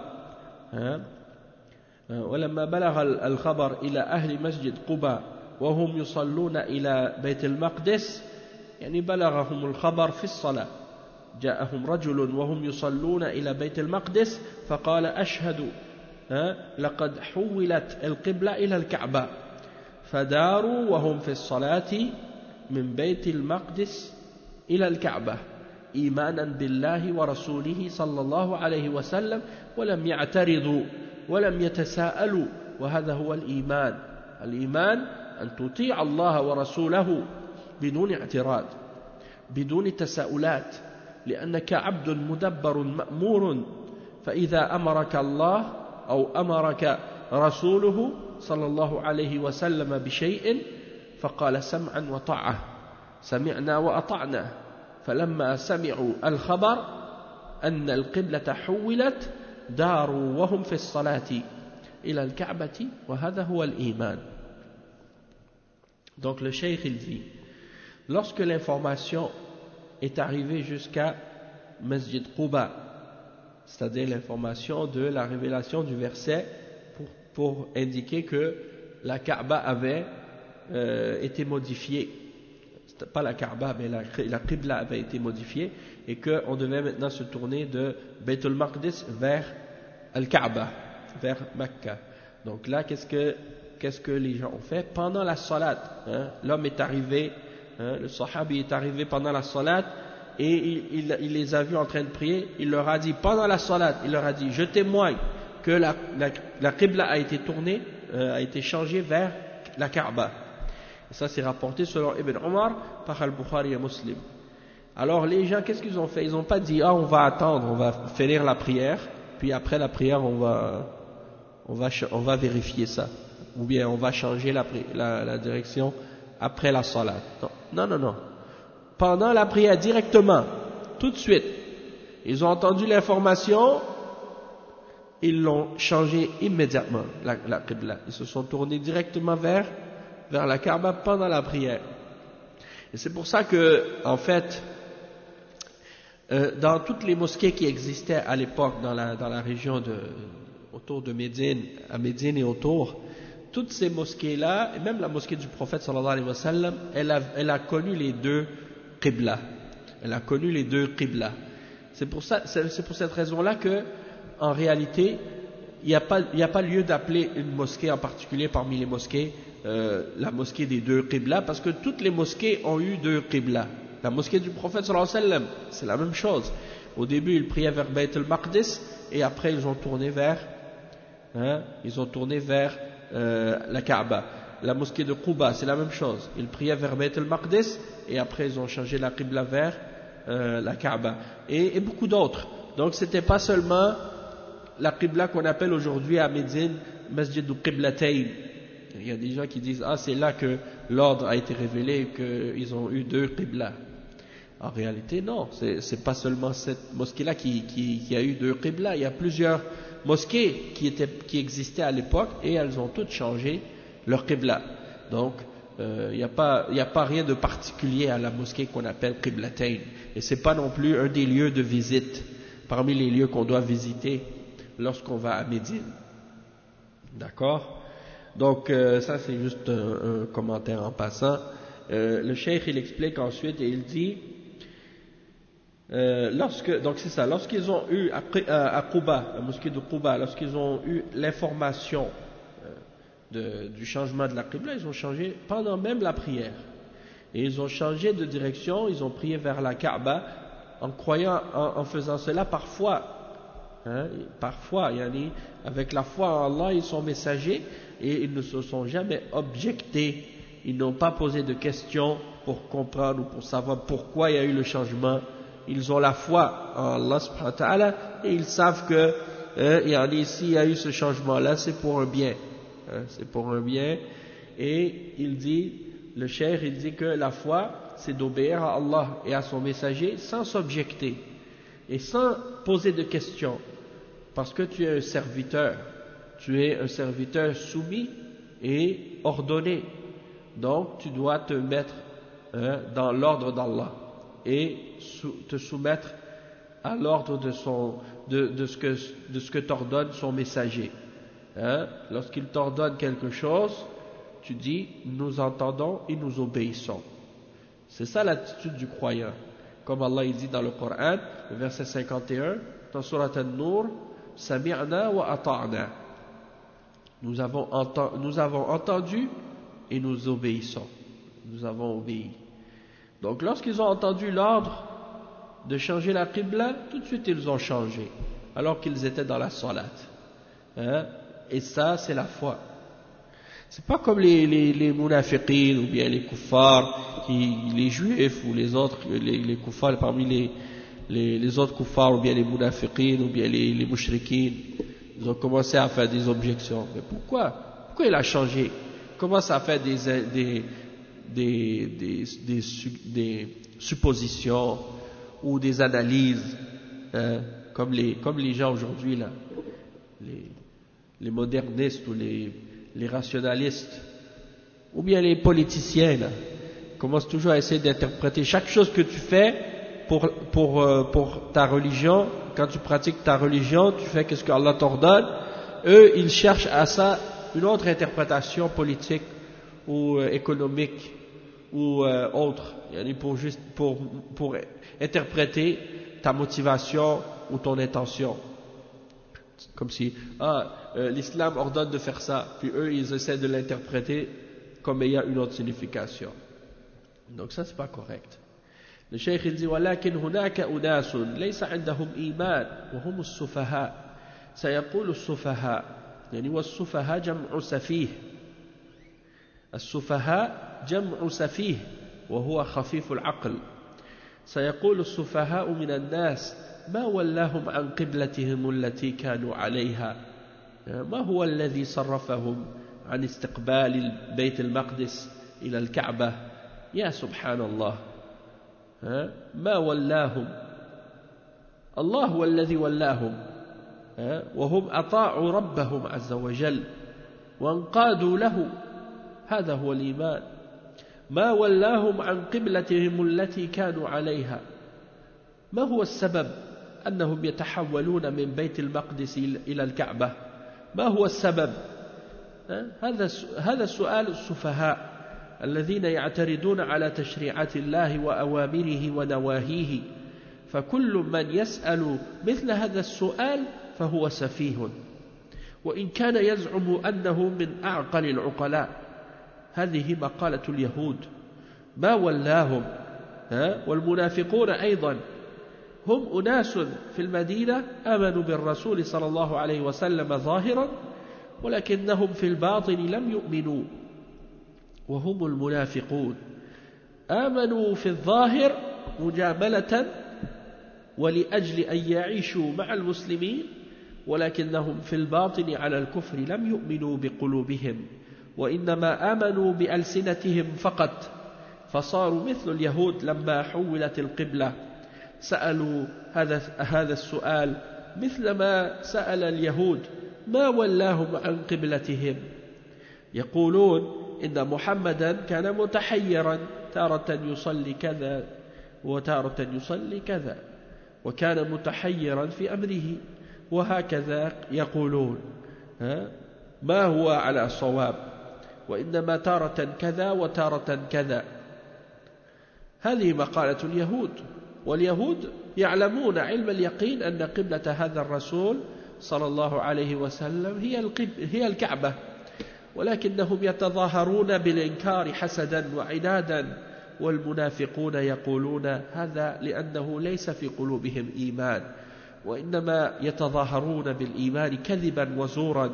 Speaker 1: ولما بلغ الخبر إلى أهل مسجد قباء وهم يصلون إلى بيت المقدس يعني بلغهم الخبر في الصلاة جاءهم رجل وهم يصلون إلى بيت المقدس فقال أشهد لقد حولت القبلة إلى الكعبة فداروا وهم في الصلاة من بيت المقدس إلى الكعبة إيمانا بالله ورسوله صلى الله عليه وسلم ولم يعترضوا ولم يتساءلوا وهذا هو الإيمان الإيمان أن تطيع الله ورسوله بدون اعتراض بدون تساؤلات لأنك عبد مدبر مأمور فإذا أمرك الله أو أمرك رسوله صلى الله عليه وسلم بشيء فقال سمعا وطاعة سمعنا وأطعنا فلما سمعوا الخبر أن القبلة حولت داروا وهم في الصلاة إلى الكعبة وهذا هو الإيمان. Donc le cheikh il dit, lorsque l'information est arrivée jusqu'à Masjid Quba, c'est-à-dire l'information de la révélation du verset pour, pour indiquer que la Kaaba avait euh, été modifiée, pas la Kaaba mais la, la Qibla avait été modifiée et qu'on devait maintenant se tourner de Beit al-Maqdis vers Al-Kaaba, vers Mecca. Donc là qu'est-ce que, qu'est-ce que les gens ont fait pendant la salat, hein, l'homme est arrivé, hein, le sahabi est arrivé pendant la salat et il, il, il les a vus en train de prier, il leur a dit pendant la salat, il leur a dit je témoigne que la, la, la Qibla a été tournée, euh, a été changée vers la Kaaba. Et ça c'est rapporté selon Ibn Omar par Al-Bukhari et Muslim. Alors les gens qu'est-ce qu'ils ont fait? Ils n'ont pas dit ah on va attendre, on va finir la prière, puis après la prière on va, on va, on va vérifier ça, ou bien on va changer la, la, la direction après la salat. Non, non, non. Pendant la prière directement, tout de suite, ils ont entendu l'information, ils l'ont changé immédiatement, la, la Qibla. Ils se sont tournés directement vers vers la Kaaba pendant la prière. Et c'est pour ça que, en fait, euh, dans toutes les mosquées qui existaient à l'époque dans la, dans la région de, autour de Médine, à Médine et autour, toutes ces mosquées-là, et même la mosquée du prophète sallallahu alayhi wa sallam, elle a, elle a connu les deux qibla. Elle a connu les deux qibla. C'est pour ça, c'est pour cette raison-là que, en réalité, il n'y a pas, il n'y a pas lieu d'appeler une mosquée en particulier parmi les mosquées, euh, la mosquée des deux qibla, parce que toutes les mosquées ont eu deux qibla. La mosquée du prophète sallallahu alayhi wa sallam, c'est la même chose. Au début, ils priaient vers Bayt al-Maqdis, et après, ils ont tourné vers, hein, ils ont tourné vers euh, la Kaaba. La mosquée de Quba, c'est la même chose. Ils priaient vers Bayt al-Maqdis, et après, ils ont changé la qibla vers euh, la Kaaba. Et, et beaucoup d'autres. Donc, c'était pas seulement la qibla qu'on appelle aujourd'hui à Médine, Masjid al-Qiblatayn. Il y a des gens qui disent, ah, c'est là que l'ordre a été révélé et qu'ils ont eu deux qiblas. En réalité, non, c'est pas seulement cette mosquée-là qui, qui, qui a eu deux qiblas. Il y a plusieurs mosquées qui, étaient, qui existaient à l'époque et elles ont toutes changé leur qibla. Donc, euh, il n'y a pas, il n'y a pas rien de particulier à la mosquée qu'on appelle Qiblatayn. Et c'est pas non plus un des lieux de visite, parmi les lieux qu'on doit visiter lorsqu'on va à Médine. D'accord? Donc, euh, ça c'est juste un, un commentaire en passant. Euh, le cheikh il explique ensuite et il dit, euh, lorsque, donc c'est ça, lorsqu'ils ont eu à, à Quba, la mosquée de Quba, lorsqu'ils ont eu l'information de, du changement de la qibla, ils ont changé pendant même la prière. Et ils ont changé de direction, ils ont prié vers la Kaaba en croyant, en, en faisant cela parfois. Hein, parfois, yani, avec la foi en Allah, ils sont messagers et ils ne se sont jamais objectés, ils n'ont pas posé de questions pour comprendre ou pour savoir pourquoi il y a eu le changement. Ils ont la foi en Allah subhanahu wa ta'ala et ils savent que hein, yani, s'il y a eu ce changement-là, c'est pour un bien. Hein, c'est pour un bien. Et il dit, le cheikh, il dit que la foi, c'est d'obéir à Allah et à son messager sans s'objecter et sans poser de questions. Parce que tu es un serviteur, tu es un serviteur soumis et ordonné. Donc tu dois te mettre hein, dans l'ordre d'Allah et sou, te soumettre à l'ordre de, son, de, de ce que, de ce que t'ordonne son messager. Hein? Lorsqu'il t'ordonne quelque chose, tu dis nous entendons et nous obéissons. C'est ça l'attitude du croyant. Comme Allah il dit dans le Coran, le verset cinquante et un, dans Surat An-Nur, Sami'na wa ata'na. Nous avons, enten, nous avons entendu et nous obéissons. Nous avons obéi. Donc lorsqu'ils ont entendu l'ordre de changer la qibla, tout de suite ils ont changé, alors qu'ils étaient dans la salat. Hein? Et ça, c'est la foi. C'est pas comme les, les, les munafiqin ou bien les kuffars, qui, les juifs ou les autres, les, les kuffars parmi les, les, les autres kuffars ou bien les munafiqin ou bien les, les mushrikin. Ils ont commencé à faire des objections. Mais pourquoi? Pourquoi il a changé? Il commence à faire des, des, des, des, des, des suppositions ou des analyses, hein, comme, les, comme les gens aujourd'hui, là, les, les modernistes ou les, les rationalistes, ou bien les politiciens, là, commencent toujours à essayer d'interpréter chaque chose que tu fais pour, pour, euh, pour ta religion. Quand tu pratiques ta religion, tu fais ce que Allah t'ordonne. Eux, ils cherchent à ça une autre interprétation politique ou euh, économique ou euh, autre, pour juste pour pour interpréter ta motivation ou ton intention. Comme si ah euh, l'islam ordonne de faire ça, puis eux ils essaient de l'interpréter comme ayant une autre signification. Donc ça c'est pas correct. Le cheikh il dit ولكن هناك أناس ليس عندهم إيمان وهم السفهاء سيقول السفهاء يعني والسفهاء جمع سفيه السفهاء جمع سفيه وهو خفيف العقل سيقول السفهاء من الناس ما ولاهم عن قبلتهم التي كانوا عليها ما هو الذي صرفهم عن استقبال بيت المقدس إلى الكعبة يا سبحان الله ما ولاهم الله هو الذي ولاهم وهم أطاعوا ربهم عز وجل وانقادوا له هذا هو الإيمان ما ولاهم عن قبلتهم التي كانوا عليها ما هو السبب أنهم يتحولون من بيت المقدس إلى الكعبة ما هو السبب؟ هذا هذا سؤال السفهاء الذين يعترضون على تشريعات الله وأوامره ونواهيه، فكل من يسأل مثل هذا السؤال فهو سفيه، وإن كان يزعم أنه من أعقل العقلاء. هذه مقالة اليهود ما ولاهم. والمنافقون أيضا هم أناس في المدينة آمنوا بالرسول صلى الله عليه وسلم ظاهرا، ولكنهم في الباطن لم يؤمنوا، وهم المنافقون آمنوا في الظاهر مجاملة ولأجل أن يعيشوا مع المسلمين، ولكنهم في الباطن على الكفر لم يؤمنوا بقلوبهم، وإنما آمنوا بألسنتهم فقط، فصاروا مثل اليهود لما حولت القبلة سألوا هذا هذا السؤال مثل ما سأل اليهود ما ولاهم عن قبلتهم. يقولون إن محمدا كان متحيرا، تارة يصلي كذا وتارة يصلي كذا، وكان متحيرا في أمره، وهكذا يقولون ما هو على الصواب، وإنما تارة كذا وتارة كذا. هذه مقالة اليهود، واليهود يعلمون علم اليقين أن قبلة هذا الرسول صلى الله عليه وسلم هي هي الكعبة، ولكنهم يتظاهرون بالإنكار حسدا وعنادا، والمنافقون يقولون هذا لأنه ليس في قلوبهم إيمان، وإنما يتظاهرون بالإيمان كذبا وزورا.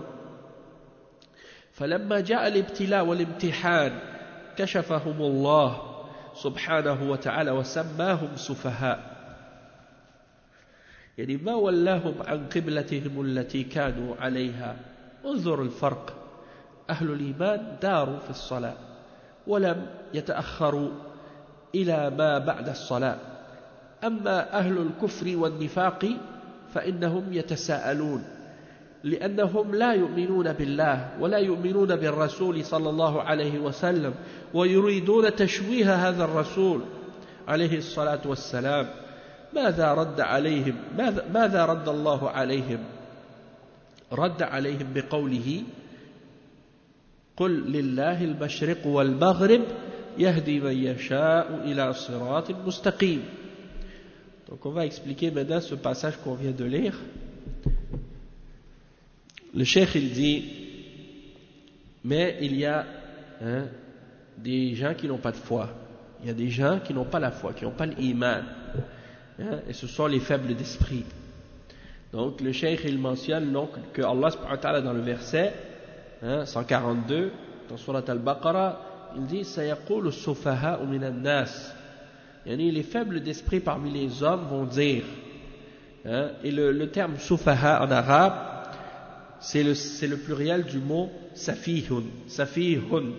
Speaker 1: فلما جاء الابتلاء والامتحان كشفهم الله سبحانه وتعالى وسماهم سفهاء، يعني ما ولاهم عن قبلتهم التي كانوا عليها. انظر الفرق، أهل الإيمان داروا في الصلاة ولم يتأخروا إلى ما بعد الصلاة، أما أهل الكفر والنفاق فإنهم يتساءلون، لأنهم لا يؤمنون بالله ولا يؤمنون بالرسول صلى الله عليه وسلم، ويريدون تشويه هذا الرسول عليه الصلاة والسلام. ماذا رد عليهم؟ ماذا, ماذا رد الله عليهم؟ رد عليهم بقوله قل لله المشرق والمغرب يهدي من يشاء إلى صراط مستقيم. Donc on va expliquer maintenant ce passage qu'on vient de lire. Le cheikh il dit, mais il y a hein, des gens qui n'ont pas de foi, il y a des gens qui n'ont pas la foi, qui n'ont pas l'iman, hein, et ce sont les faibles d'esprit. Donc le cheikh il mentionne donc que Allah subhanahu wa ta'ala dans le verset hein, cent quarante-deux dans Surat Al-Baqarah, il dit sayaqulu as-sufaha'u min an-nas, yani les faibles d'esprit parmi les hommes vont dire, hein, et le, le terme sufaha en arabe c'est le, c'est le pluriel du mot safihun, safihun,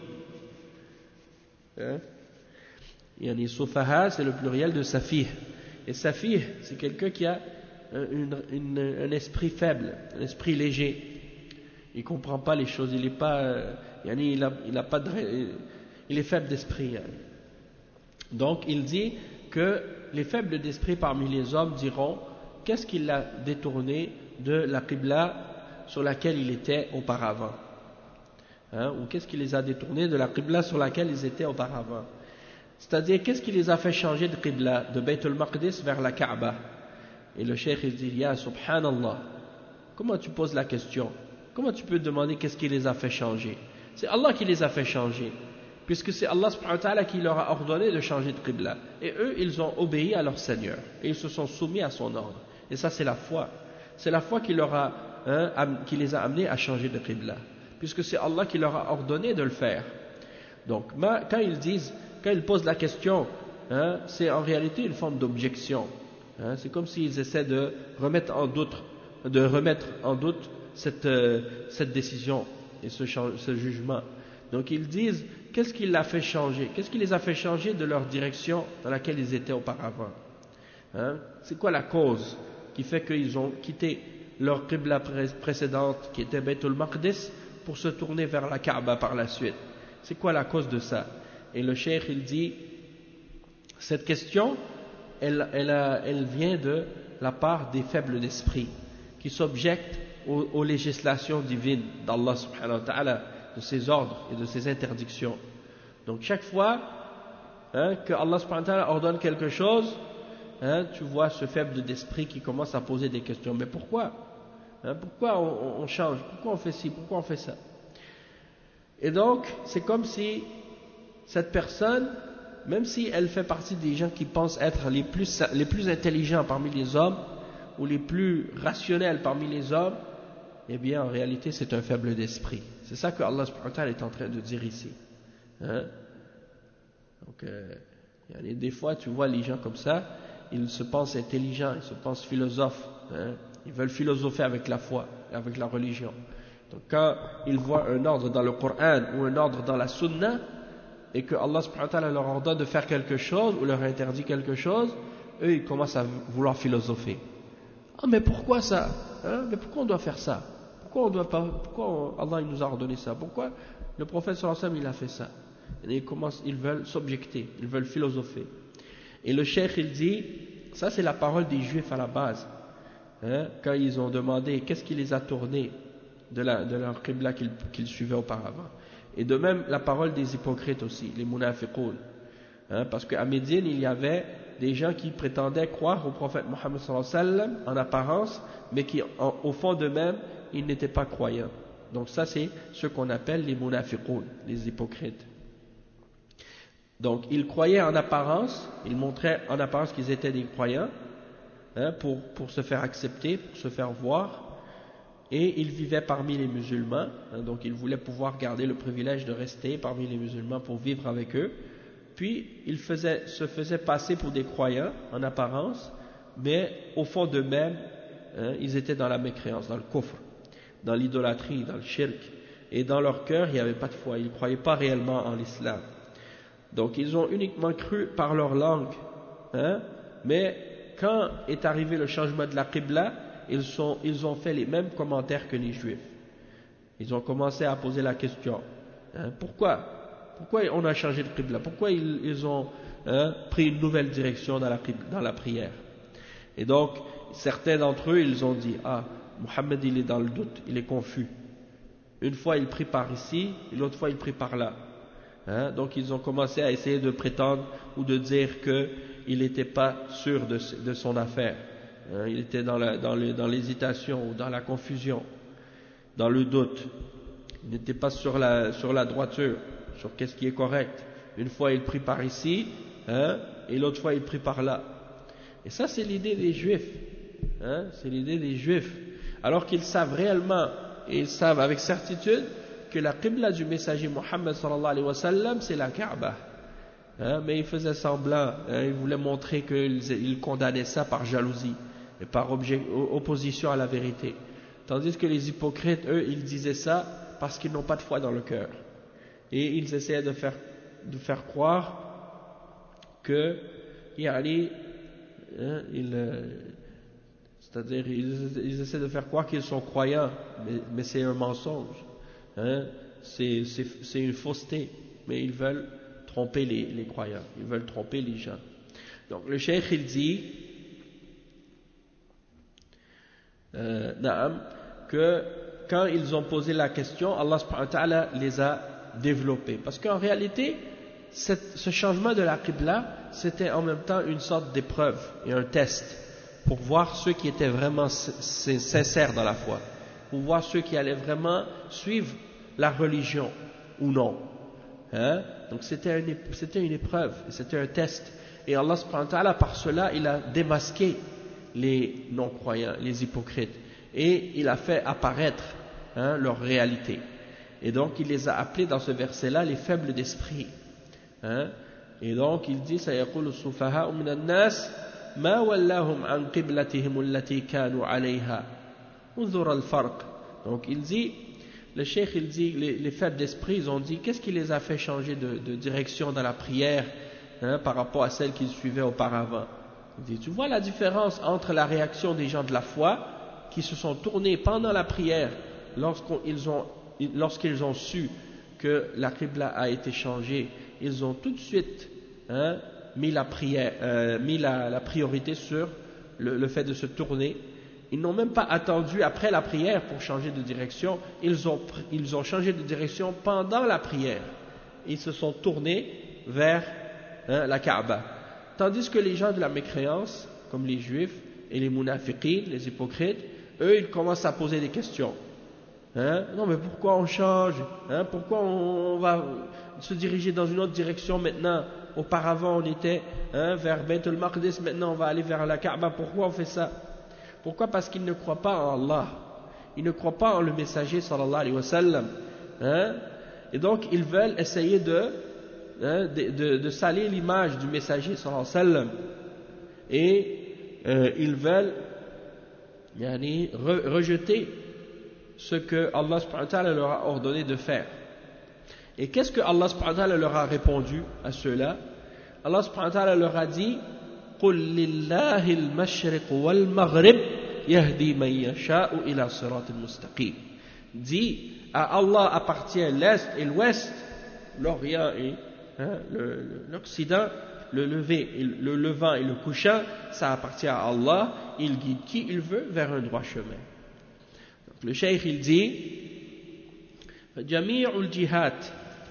Speaker 1: hein, yani sufaha c'est le pluriel de safih, et safih c'est quelqu'un qui a une, une, un esprit faible, un esprit léger. Il ne comprend pas les choses, il n'est pas, euh, il, a, il, a pas de, il est faible d'esprit. Hein. Donc il dit que les faibles d'esprit parmi les hommes diront qu'est-ce qui l'a détourné de la qibla sur laquelle il était auparavant, hein, ou qu'est-ce qui les a détournés de la qibla sur laquelle ils étaient auparavant. C'est-à-dire qu'est-ce qui les a fait changer de qibla, de Bayt al-Maqdis vers la Kaaba. Et le cheikh il dit ya subhanallah, comment tu poses la question? Comment tu peux demander qu'est-ce qui les a fait changer? C'est Allah qui les a fait changer, puisque c'est Allah subhanahu wa ta'ala qui leur a ordonné de changer de qibla. Et eux, ils ont obéi à leur Seigneur, et ils se sont soumis à son ordre. Et ça, c'est la foi. C'est la foi qui, leur a, hein, qui les a amenés à changer de qibla, puisque c'est Allah qui leur a ordonné de le faire. Donc, quand ils disent, quand ils posent la question, hein, c'est en réalité une forme d'objection. Hein, c'est comme s'ils essaient de remettre en doute, de remettre en doute cette, euh, cette décision et ce, ce jugement. Donc ils disent qu'est-ce qui l'a fait changer, qu'est-ce qui les a fait changer de leur direction dans laquelle ils étaient auparavant, hein? C'est quoi la cause qui fait qu'ils ont quitté leur qibla précédente qui était Bayt al-Maqdis pour se tourner vers la Kaaba par la suite? C'est quoi la cause de ça? Et le cheikh il dit cette question elle, elle, a, elle vient de la part des faibles d'esprit qui s'objectent aux, aux législations divines d'Allah subhanahu wa ta'ala, de ses ordres et de ses interdictions. Donc chaque fois hein, que Allah subhanahu wa ta'ala ordonne quelque chose, hein, tu vois ce faible d'esprit qui commence à poser des questions. Mais pourquoi hein, Pourquoi on, on change? Pourquoi on fait ci? Pourquoi on fait ça? Et donc, c'est comme si cette personne, même si elle fait partie des gens qui pensent être les plus, les plus intelligents parmi les hommes, ou les plus rationnels parmi les hommes, eh bien en réalité c'est un faible d'esprit. C'est ça que Allah subhanahu wa ta'ala est en train de dire ici. Hein? Donc, euh, des fois tu vois les gens comme ça, ils se pensent intelligents, ils se pensent philosophes, hein? Ils veulent philosopher avec la foi, avec la religion. Donc quand ils voient un ordre dans le Coran ou un ordre dans la Sunna, et que Allah subhanahu wa ta'ala leur ordonne de faire quelque chose ou leur interdit quelque chose, eux ils commencent à vouloir philosopher. Ah mais pourquoi ça hein? Mais pourquoi on doit faire ça? Pourquoi on doit pas? Pourquoi on, Allah il nous a ordonné ça? Pourquoi le prophète sallallahu alayhi wa sallam il a fait ça? Et ils commencent, ils veulent s'objecter, ils veulent philosopher. Et le cheikh il dit, ça c'est la parole des juifs à la base, hein? Quand ils ont demandé qu'est-ce qui les a tournés de, la, de leur qibla qu'ils, qu'ils suivaient auparavant. Et de même la parole des hypocrites aussi, les munafiqoun, hein? Parce qu'à Médine il y avait des gens qui prétendaient croire au prophète Mohammed sallallahu alayhi wa sallam en apparence, mais qui en, au fond d'eux-mêmes, ils n'étaient pas croyants. Donc ça c'est ce qu'on appelle les munafiqoun, les hypocrites. Donc ils croyaient en apparence, ils montraient en apparence qu'ils étaient des croyants, hein, pour, pour se faire accepter, pour se faire voir, et ils vivaient parmi les musulmans, hein, donc ils voulaient pouvoir garder le privilège de rester parmi les musulmans pour vivre avec eux. Puis ils faisaient, se faisaient passer pour des croyants en apparence, mais au fond d'eux-mêmes, hein, ils étaient dans la mécréance, dans le kufr, dans l'idolâtrie, dans le shirk, et dans leur cœur il n'y avait pas de foi, ils ne croyaient pas réellement en l'islam. Donc ils ont uniquement cru par leur langue, hein, mais quand est arrivé le changement de la qibla, ils, sont, ils ont fait les mêmes commentaires que les juifs. Ils ont commencé à poser la question, hein, pourquoi Pourquoi on a changé de qibla? Pourquoi ils, ils ont hein, pris une nouvelle direction dans la, dans la prière? Et donc, certains d'entre eux, ils ont dit, ah, Mohammed il est dans le doute, il est confus. Une fois il prie par ici, et l'autre fois il prie par là. Hein? Donc ils ont commencé à essayer de prétendre ou de dire qu'il n'était pas sûr de, de son affaire. Hein? Il était dans, la, dans, le, dans l'hésitation ou dans la confusion, dans le doute. Il n'était pas sur la, sur la droiture, sur qu'est-ce qui est correct. Une fois il prie par ici, hein, et l'autre fois il prie par là. Et ça c'est l'idée des juifs, hein, c'est l'idée des juifs. Alors qu'ils savent réellement, et ils savent avec certitude, que la qibla du messager Mohammed sallallahu alayhi wa sallam c'est la Kaaba. Hein, mais ils faisaient semblant, hein, ils voulaient montrer qu'ils ils condamnaient ça par jalousie, et par objet, opposition à la vérité. Tandis que les hypocrites, eux, ils disaient ça parce qu'ils n'ont pas de foi dans le cœur. Et ils essayaient de faire, de faire croire que, yani, hein, ils, euh, c'est-à-dire, ils, ils essaient de faire croire qu'ils sont croyants, mais, mais c'est un mensonge, hein, c'est, c'est, c'est une fausseté, mais ils veulent tromper les, les croyants, ils veulent tromper les gens. Donc le cheikh il dit, euh, naam, que quand ils ont posé la question, Allah subhanahu wa ta'ala les a développés. Parce qu'en réalité, cette, ce changement de la qibla, c'était en même temps une sorte d'épreuve et un test pour voir ceux qui étaient vraiment sincères dans la foi, pour voir ceux qui allaient vraiment suivre la religion ou non. Hein? Donc c'était une, c'était une épreuve, c'était un test. Et Allah subhanahu wa ta'ala, par cela, il a démasqué les non-croyants, les hypocrites. Et il a fait apparaître hein, leur réalité. Et donc il les a appelés dans ce verset-là les faibles d'esprit. Hein? Et donc il dit سَيَقُولُ السُّفَهَاءُ مِنَ النَّاسِ مَا وَلَّاهُمْ عَنْ قِبْلَتِهِمُ الَّتِي كَانُوا عَلَيْهَا انظُرَ الْفَرْقِ. Donc il dit, le cheikh il dit, les, les faibles d'esprit, ils ont dit, qu'est-ce qui les a fait changer de, de direction dans la prière hein, par rapport à celle qu'ils suivaient auparavant? Il dit, tu vois la différence entre la réaction des gens de la foi qui se sont tournés pendant la prière lorsqu'ils ont, lorsqu'ils ont su que la qibla a été changée, ils ont tout de suite hein, mis, la, prière, euh, mis la, la priorité sur le, le fait de se tourner Ils n'ont même pas attendu après la prière pour changer de direction, ils ont, ils ont changé de direction pendant la prière. Ils se sont tournés vers hein, la Kaaba. Tandis que les gens de la mécréance, comme les juifs et les munafiqines, les hypocrites, eux ils commencent à poser des questions. Hein? Non mais pourquoi on change hein? Pourquoi on va se diriger dans une autre direction maintenant? Auparavant on était hein, vers Beit al-Maqdis, maintenant on va aller vers la Kaaba. Pourquoi on fait ça? Pourquoi? Parce qu'ils ne croient pas en Allah, ils ne croient pas en le messager sallallahu alayhi wa sallam hein? Et donc ils veulent essayer de, hein, de, de, de salir l'image du messager sallallahu alayhi wa sallam, et euh, ils veulent yani, re, rejeter ce que Allah subhanahu wa ta'ala leur a ordonné de faire. Et qu'est-ce que Allah subhanahu wa ta'ala leur a répondu à ceux-là? Allah subhanahu wa ta'ala leur a dit قُلْ لِلَّهِ الْمَشْرِقُ وَالْمَغْرِبُ يَهْدِي مَنْ يَشَاءُ إِلَى صِرَاطٍ مُسْتَقِيمٍ. Dis, à Allah appartient l'Est et l'Ouest, l'Orient et hein, l'Occident, le, lever, le levant et le couchant, ça appartient à Allah, il guide qui il veut vers un droit chemin. Le cheikh il dit جميع الجهات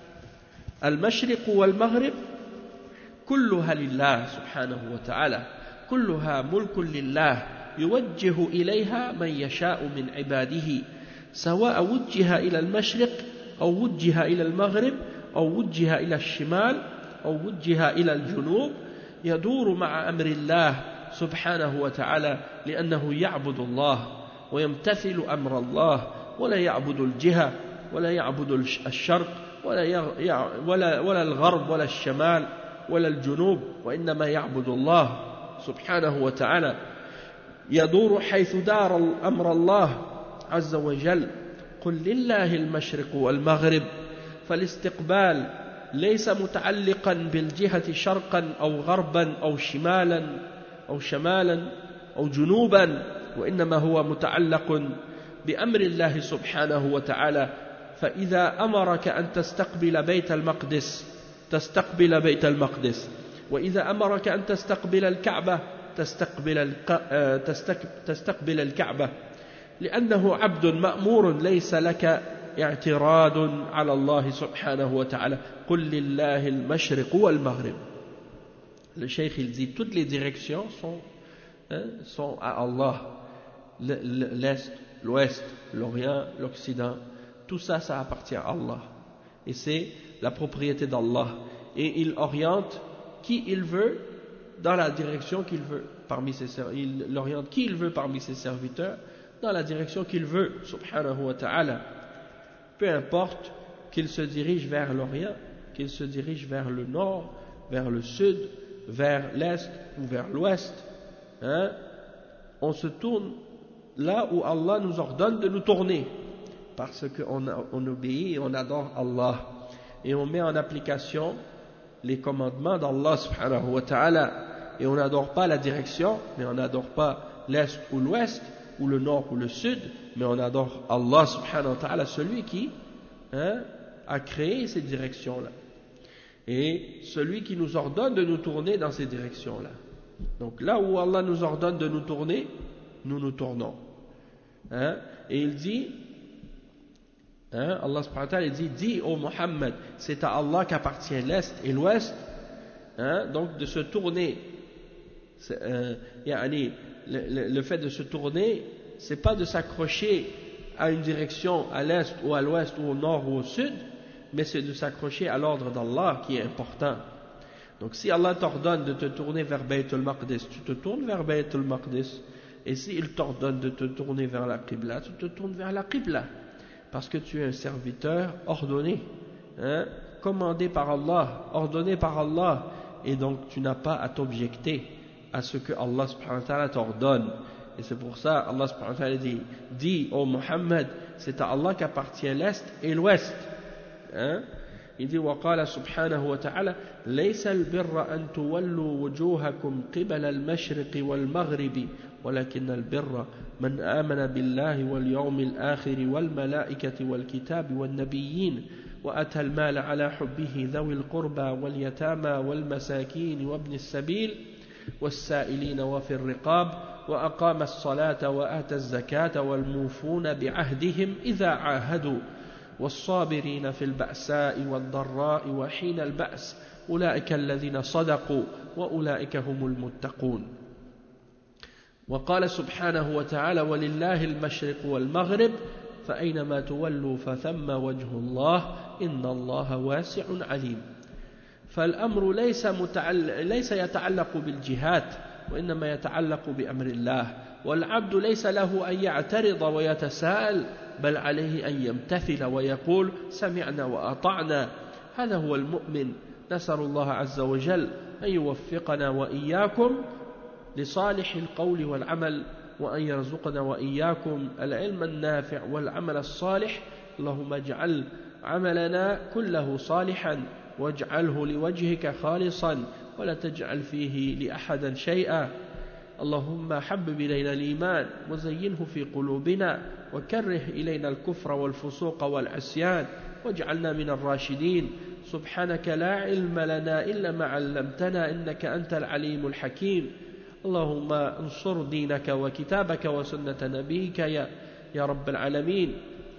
Speaker 1: المشرق والمغرب كلها لله سبحانه وتعالى كلها ملك لله يوجه إليها من يشاء من عباده سواء وجه إلى المشرق أو وجه إلى المغرب أو وجه إلى الشمال أو وجه إلى الجنوب يدور مع أمر الله سبحانه وتعالى لأنه يعبد الله ويمتثل أمر الله ولا يعبد الجهة ولا يعبد الشرق ولا, ولا, ولا الغرب ولا الشمال ولا الجنوب وإنما يعبد الله سبحانه وتعالى يدور حيث دار أمر الله عز وجل قل لله المشرق والمغرب فالاستقبال ليس متعلقا بالجهة شرقا أو غربا أو شمالا أو شمالا أو جنوبا وإنما هو متعلق بأمر الله سبحانه وتعالى فإذا أمرك أن تستقبل بيت المقدس تستقبل بيت المقدس وإذا أمرك أن تستقبل الكعبة تستقبل تستقبل الكعبة لأنه عبد مأمور ليس لك اعتراض على الله سبحانه وتعالى قل لله المشرق والمغرب. Le cheikh il dit toutes les directions sont, hein, sont à Allah, l'Est, l'Ouest, l'Orient, l'Occident, tout ça, ça appartient à Allah. Et c'est la propriété d'Allah. Et il oriente qui il veut dans la direction qu'il veut parmi ses serviteurs. Il oriente qui il veut parmi ses serviteurs dans la direction qu'il veut, subhanahu wa ta'ala. Peu importe qu'il se dirige vers l'Orient, qu'il se dirige vers le nord, vers le sud, vers l'est ou vers l'ouest, hein, on se tourne là où Allah nous ordonne de nous tourner, parce qu'on on obéit et on adore Allah, et on met en application les commandements d'Allah subhanahu wa ta'ala, et on n'adore pas la direction, mais on n'adore pas l'est ou l'ouest, ou le nord ou le sud, mais on adore Allah subhanahu wa ta'ala, celui qui hein, a créé ces directions-là, et celui qui nous ordonne de nous tourner dans ces directions-là. Donc là où Allah nous ordonne de nous tourner, nous nous tournons. Hein? Et il dit, hein, Allah subhanahu wa ta'ala dit, dis ô Muhammad, c'est à Allah qu'appartient l'Est et l'Ouest, hein, donc de se tourner, euh, yani, le, le, le fait de se tourner, c'est pas de s'accrocher à une direction à l'Est ou à l'Ouest ou au Nord ou au Sud, mais c'est de s'accrocher à l'ordre d'Allah qui est important. Donc si Allah t'ordonne de te tourner vers Beit al-Maqdis, tu te tournes vers Beit al-Maqdis, et s'il t'ordonne de te tourner vers la Qibla, tu te tournes vers la Qibla, parce que tu es un serviteur ordonné, hein, commandé par Allah, ordonné par Allah, et donc tu n'as pas à t'objecter à ce que Allah subhanahu wa ta'ala t'ordonne. Et c'est pour ça Allah subhanahu wa ta'ala dit, dis ô Muhammad, c'est à Allah qu'appartient l'Est et l'Ouest. Hein? Il dit وقال سبحانه وتعالى ليس البر أن تولوا وجوهكم قبل المشرق والمغرب ولكن البر من آمن بالله واليوم الآخر والملائكة والكتاب والنبيين وأتى المال على حبه ذوي القربى واليتامى والمساكين وابن السبيل والسائلين وفي الرقاب وأقام الصلاة وآتى الزكاة والموفون بعهدهم إذا عاهدوا والصابرين في البأساء والضراء وحين البأس أولئك الذين صدقوا وأولئك هم المتقون. وقال سبحانه وتعالى ولله المشرق والمغرب فأينما تولوا فثم وجه الله إن الله واسع عليم. فالأمر ليس, متعلق ليس يتعلق بالجهات وإنما يتعلق بأمر الله، والعبد ليس له أن يعترض ويتساءل بل عليه أن يمتثل ويقول سمعنا وأطعنا. هذا هو المؤمن. نسأل الله عز وجل أن يوفقنا وإياكم لصالح القول والعمل، وأن يرزقنا وإياكم العلم النافع والعمل الصالح. اللهم اجعل عملنا كله صالحا واجعله لوجهك خالصا ولا تجعل فيه لأحد شيئا. اللهم حبب إلينا الإيمان وزينه في قلوبنا وكره إلينا الكفر والفسوق والعصيان واجعلنا من الراشدين. سبحانك لا علم لنا إلا ما علمتنا إنك أنت العليم الحكيم. اللهم انصر دينك وكتابك وسنة نبيك يا, يا رب العالمين،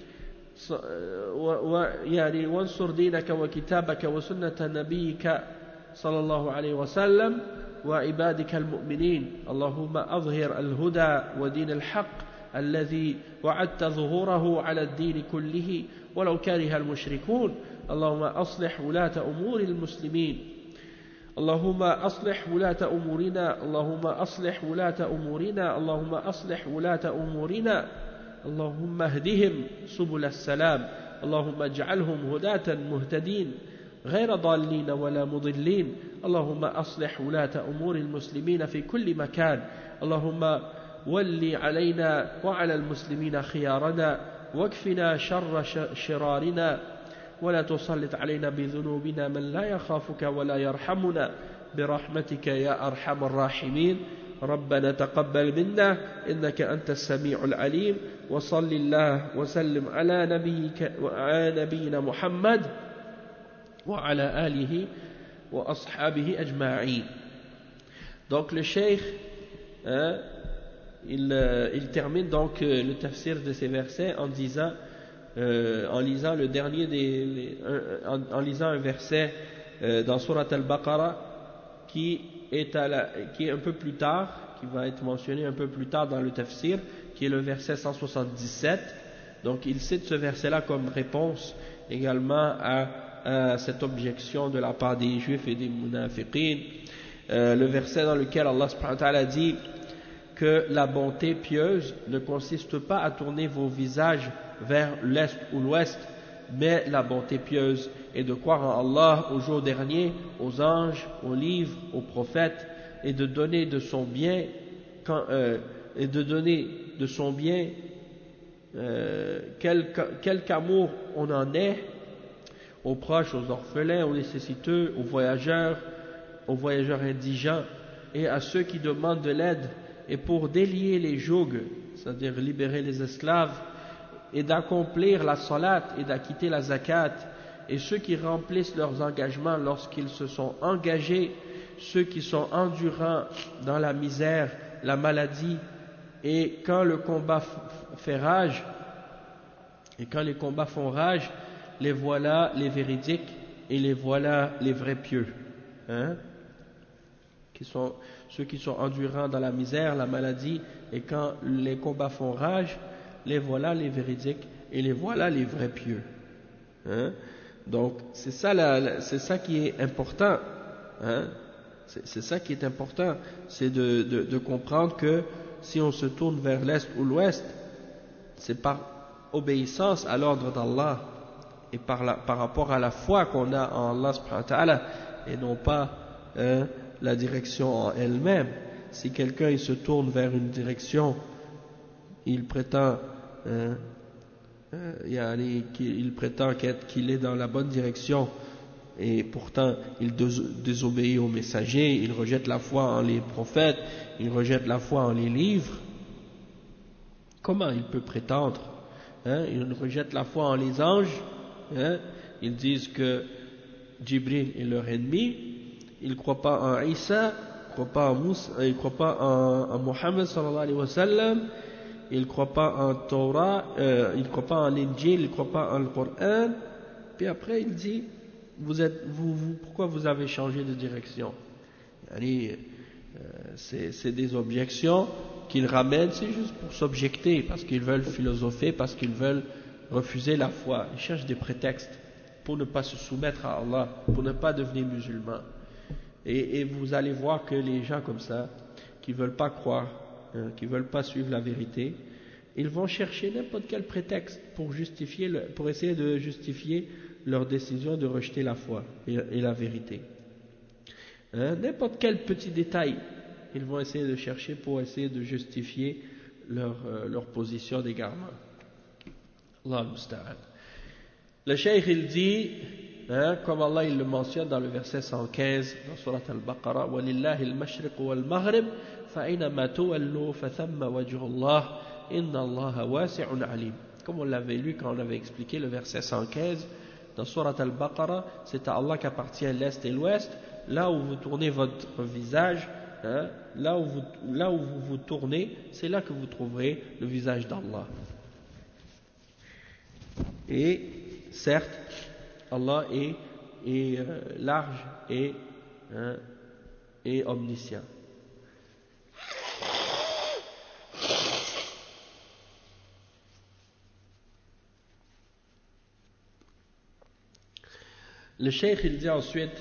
Speaker 1: يعني وانصر دينك وكتابك وسنة نبيك صلى الله عليه وسلم وعبادك المؤمنين. اللهم أظهر الهدى ودين الحق الذي وعدت ظهوره على الدين كله ولو كره المشركون. اللهم أصلح ولاة أمور المسلمين. اللهم أصلح ولاة أمورنا. اللهم أصلح ولاة أمورنا. اللهم أصلح ولاة أمورنا. اللهم اهدهم سبل السلام. اللهم اجعلهم هداة مهتدين غير ضالين ولا مضلين. اللهم أصلح ولاة أمور المسلمين في كل مكان. اللهم ولي علينا وعلى المسلمين خيارنا واكفنا شر شرارنا ولا تسلط علينا بذنوبنا من لا يخافك ولا يرحمنا برحمتك يا أرحم الراحمين. ربنا تقبل منا إنك أنت السميع العليم. وصل الله وسلم على نبيك وعلى نبينا محمد وعلى آله وأصحابه أجمعين. Donc le cheikh hein, il, euh, il termine donc euh, le tafsir de ces versets en disant euh, en lisant le dernier des les, en, en lisant un verset euh, dans Surat Al-Baqarah qui est à la, qui est un peu plus tard, qui va être mentionné un peu plus tard dans le tafsir, qui est le verset cent soixante-dix-sept. Donc il cite ce verset-là comme réponse également à, à cette objection de la part des juifs et des munafiqin. Euh, le verset dans lequel Allah subhanahu wa ta'ala dit que la bonté pieuse ne consiste pas à tourner vos visages vers l'est ou l'ouest, mais la bonté pieuse est de croire en Allah, au jour dernier, aux anges, aux livres, aux prophètes, et de donner de son bien, quand, euh, et de donner de son bien euh, quelque, quelque amour on en est aux proches, aux orphelins, aux nécessiteux, aux voyageurs, aux voyageurs indigents et à ceux qui demandent de l'aide, et pour délier les jougs, c'est-à-dire libérer les esclaves, et d'accomplir la salat et d'acquitter la zakat, et ceux qui remplissent leurs engagements lorsqu'ils se sont engagés, ceux qui sont endurants dans la misère, la maladie, et quand le combat fait rage, et quand les combats font rage, les voilà les véridiques et les voilà les vrais pieux, hein? Qui sont ceux qui sont endurants dans la misère, la maladie, et quand les combats font rage, les voilà les véridiques et les voilà les vrais pieux, hein? Donc c'est ça, la, c'est ça qui est important, hein? c'est, c'est ça qui est important, c'est de, de, de comprendre que si on se tourne vers l'est ou l'ouest, c'est par obéissance à l'ordre d'Allah et par, la, par rapport à la foi qu'on a en Allah subhanahu wa ta'ala, et non pas hein, la direction en elle-même. Si quelqu'un il se tourne vers une direction, il prétend hein, euh, il prétend qu'il est dans la bonne direction, et pourtant il désobéit aux messagers, il rejette la foi en les prophètes, il rejette la foi en les livres. Comment il peut prétendre hein, il rejette la foi en les anges, hein, ils disent que Jibril est leur ennemi, ils ne croient pas en Isa, croit pas en Moussa, il croit pas en, en Mohammed sallallahu alayhi wa sallam, il croit pas en Torah, euh, il croit pas en Injil, il croit pas en le Coran. Puis après il dit, vous êtes, vous, vous, pourquoi vous avez changé de direction? Allez, euh, c'est, c'est des objections qu'ils ramènent, c'est juste pour s'objecter, parce qu'ils veulent philosopher, parce qu'ils veulent refuser la foi. Ils cherchent des prétextes pour ne pas se soumettre à Allah, pour ne pas devenir musulmans. Et, et vous allez voir que les gens comme ça, qui ne veulent pas croire, hein, qui ne veulent pas suivre la vérité, ils vont chercher n'importe quel prétexte pour, justifier le, pour essayer de justifier leur décision de rejeter la foi et, et la vérité. Hein, n'importe quel petit détail, ils vont essayer de chercher pour essayer de justifier leur, euh, leur position d'égarement. Allah musta'an. Le cheikh il dit, hein, comme Allah il le mentionne dans le verset cent quinze dans Surat Al-Baqarah, وَلِلَّهِ الْمَشْرِقُ وَالْمَغْرِبُ فَأَيْنَمَا تُوَلُّوا فَثَمَّ وَجْهُ اللَّهِ إِنَّ اللَّهَ وَاسِعٌ عَلِيمٌ. Comme on l'avait lu quand on avait expliqué le verset cent quinze dans Surat Al-Baqarah, c'est à Allah qu'appartient l'Est et l'Ouest. Là où vous tournez votre visage, hein, là, où vous, là où vous vous tournez, c'est là que vous trouverez le visage d'Allah. Et certes, Allah est, est euh, large et, hein, et omniscient. Le cheikh il dit ensuite,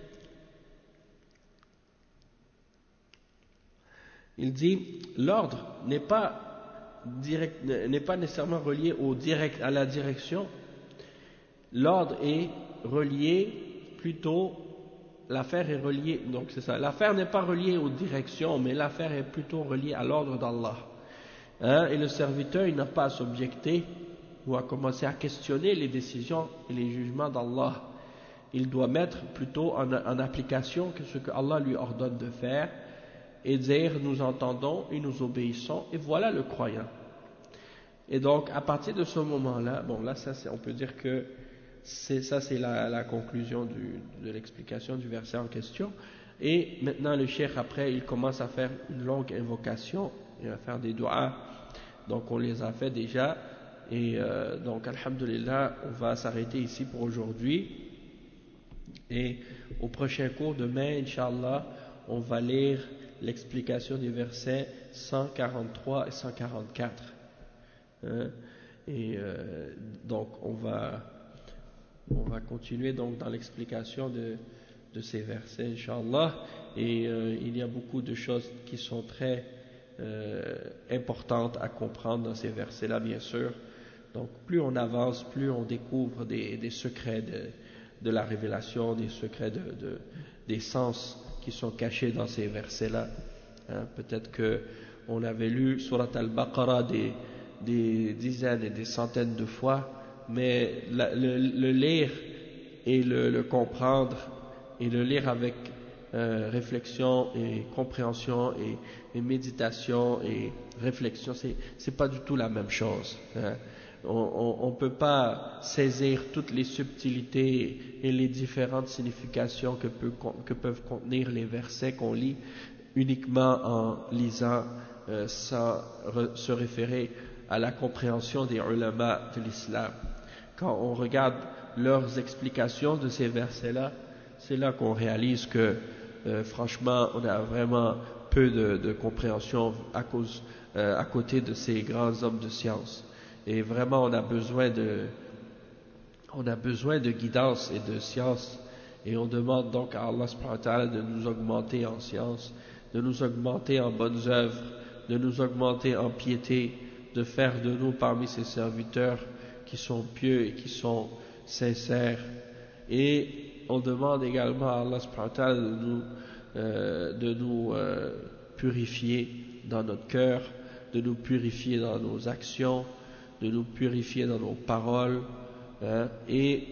Speaker 1: il dit, l'ordre n'est pas, direct, n'est pas nécessairement relié au direct, à la direction. L'ordre est relié plutôt, l'affaire est reliée, donc c'est ça, l'affaire n'est pas reliée aux directions, mais l'affaire est plutôt reliée à l'ordre d'Allah. Hein, et le serviteur, il n'a pas à s'objecter ou à commencer à questionner les décisions et les jugements d'Allah. Il doit mettre plutôt en, en application que ce que Allah lui ordonne de faire et dire nous entendons et nous obéissons et voilà le croyant. Et donc à partir de ce moment-là, bon là ça c'est, on peut dire que c'est, ça c'est la, la conclusion du, de l'explication du verset en question. Et maintenant le cheikh après il commence à faire une longue invocation et à faire des doigts. Donc on les a fait déjà et euh, donc alhamdulillah on va s'arrêter ici pour aujourd'hui. Et au prochain cours demain, Inch'Allah, on va lire l'explication des versets cent quarante-trois et cent quarante-quatre. Hein? Et euh, donc, on va, on va continuer donc dans l'explication de, de ces versets, Inch'Allah. Et euh, il y a beaucoup de choses qui sont très euh, importantes à comprendre dans ces versets-là, bien sûr. Donc, plus on avance, plus on découvre des, des secrets de de la révélation, des secrets, de, de, des sens qui sont cachés dans ces versets-là. Hein, peut-être que on avait lu Surat Al-Baqarah des, des dizaines et des centaines de fois, mais la, le, le lire et le, le comprendre et le lire avec euh, réflexion et compréhension et, et méditation et réflexion, c'est c'est pas du tout la même chose. Hein. On ne peut pas saisir toutes les subtilités et les différentes significations que, peut, que peuvent contenir les versets qu'on lit uniquement en lisant euh, sans re, se référer à la compréhension des ulama de l'islam. Quand on regarde leurs explications de ces versets-là, c'est là qu'on réalise que euh, franchement on a vraiment peu de, de compréhension à, cause, euh, à côté de ces grands hommes de science. Et vraiment, on a besoin de, on a besoin de guidance et de science. Et on demande donc à Allah subhanahu wa ta'ala de nous augmenter en science, de nous augmenter en bonnes œuvres, de nous augmenter en piété, de faire de nous parmi ses serviteurs qui sont pieux et qui sont sincères. Et on demande également à Allah subhanahu wa ta'ala de nous, euh, de nous euh, purifier dans notre cœur, de nous purifier dans nos actions, de nous purifier dans nos paroles, hein, et,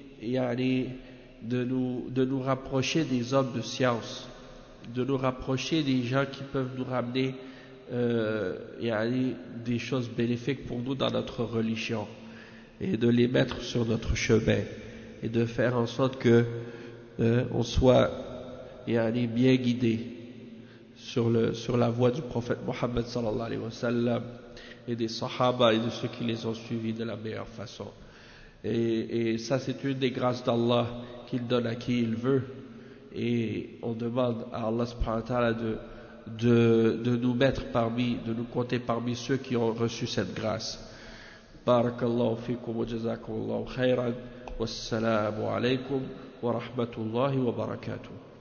Speaker 1: et de, nous, de nous rapprocher des hommes de science, de nous rapprocher des gens qui peuvent nous ramener euh, des choses bénéfiques pour nous dans notre religion, et de les mettre sur notre chemin, et de faire en sorte que euh, on soit bien guidé. sur, le, sur la voie du prophète Mohammed sallallahu alayhi wa sallam et des sahaba et de ceux qui les ont suivis de la meilleure façon. Et, et ça, c'est une des grâces d'Allah qu'il donne à qui il veut. Et on demande à Allah subhanahu wa ta'ala de, de, de nous mettre parmi, de nous compter parmi ceux qui ont reçu cette grâce. Barakallahu fikum wa jazakumullahu khayran. Wassalamu alaykum wa rahmatullahi wa barakatuh.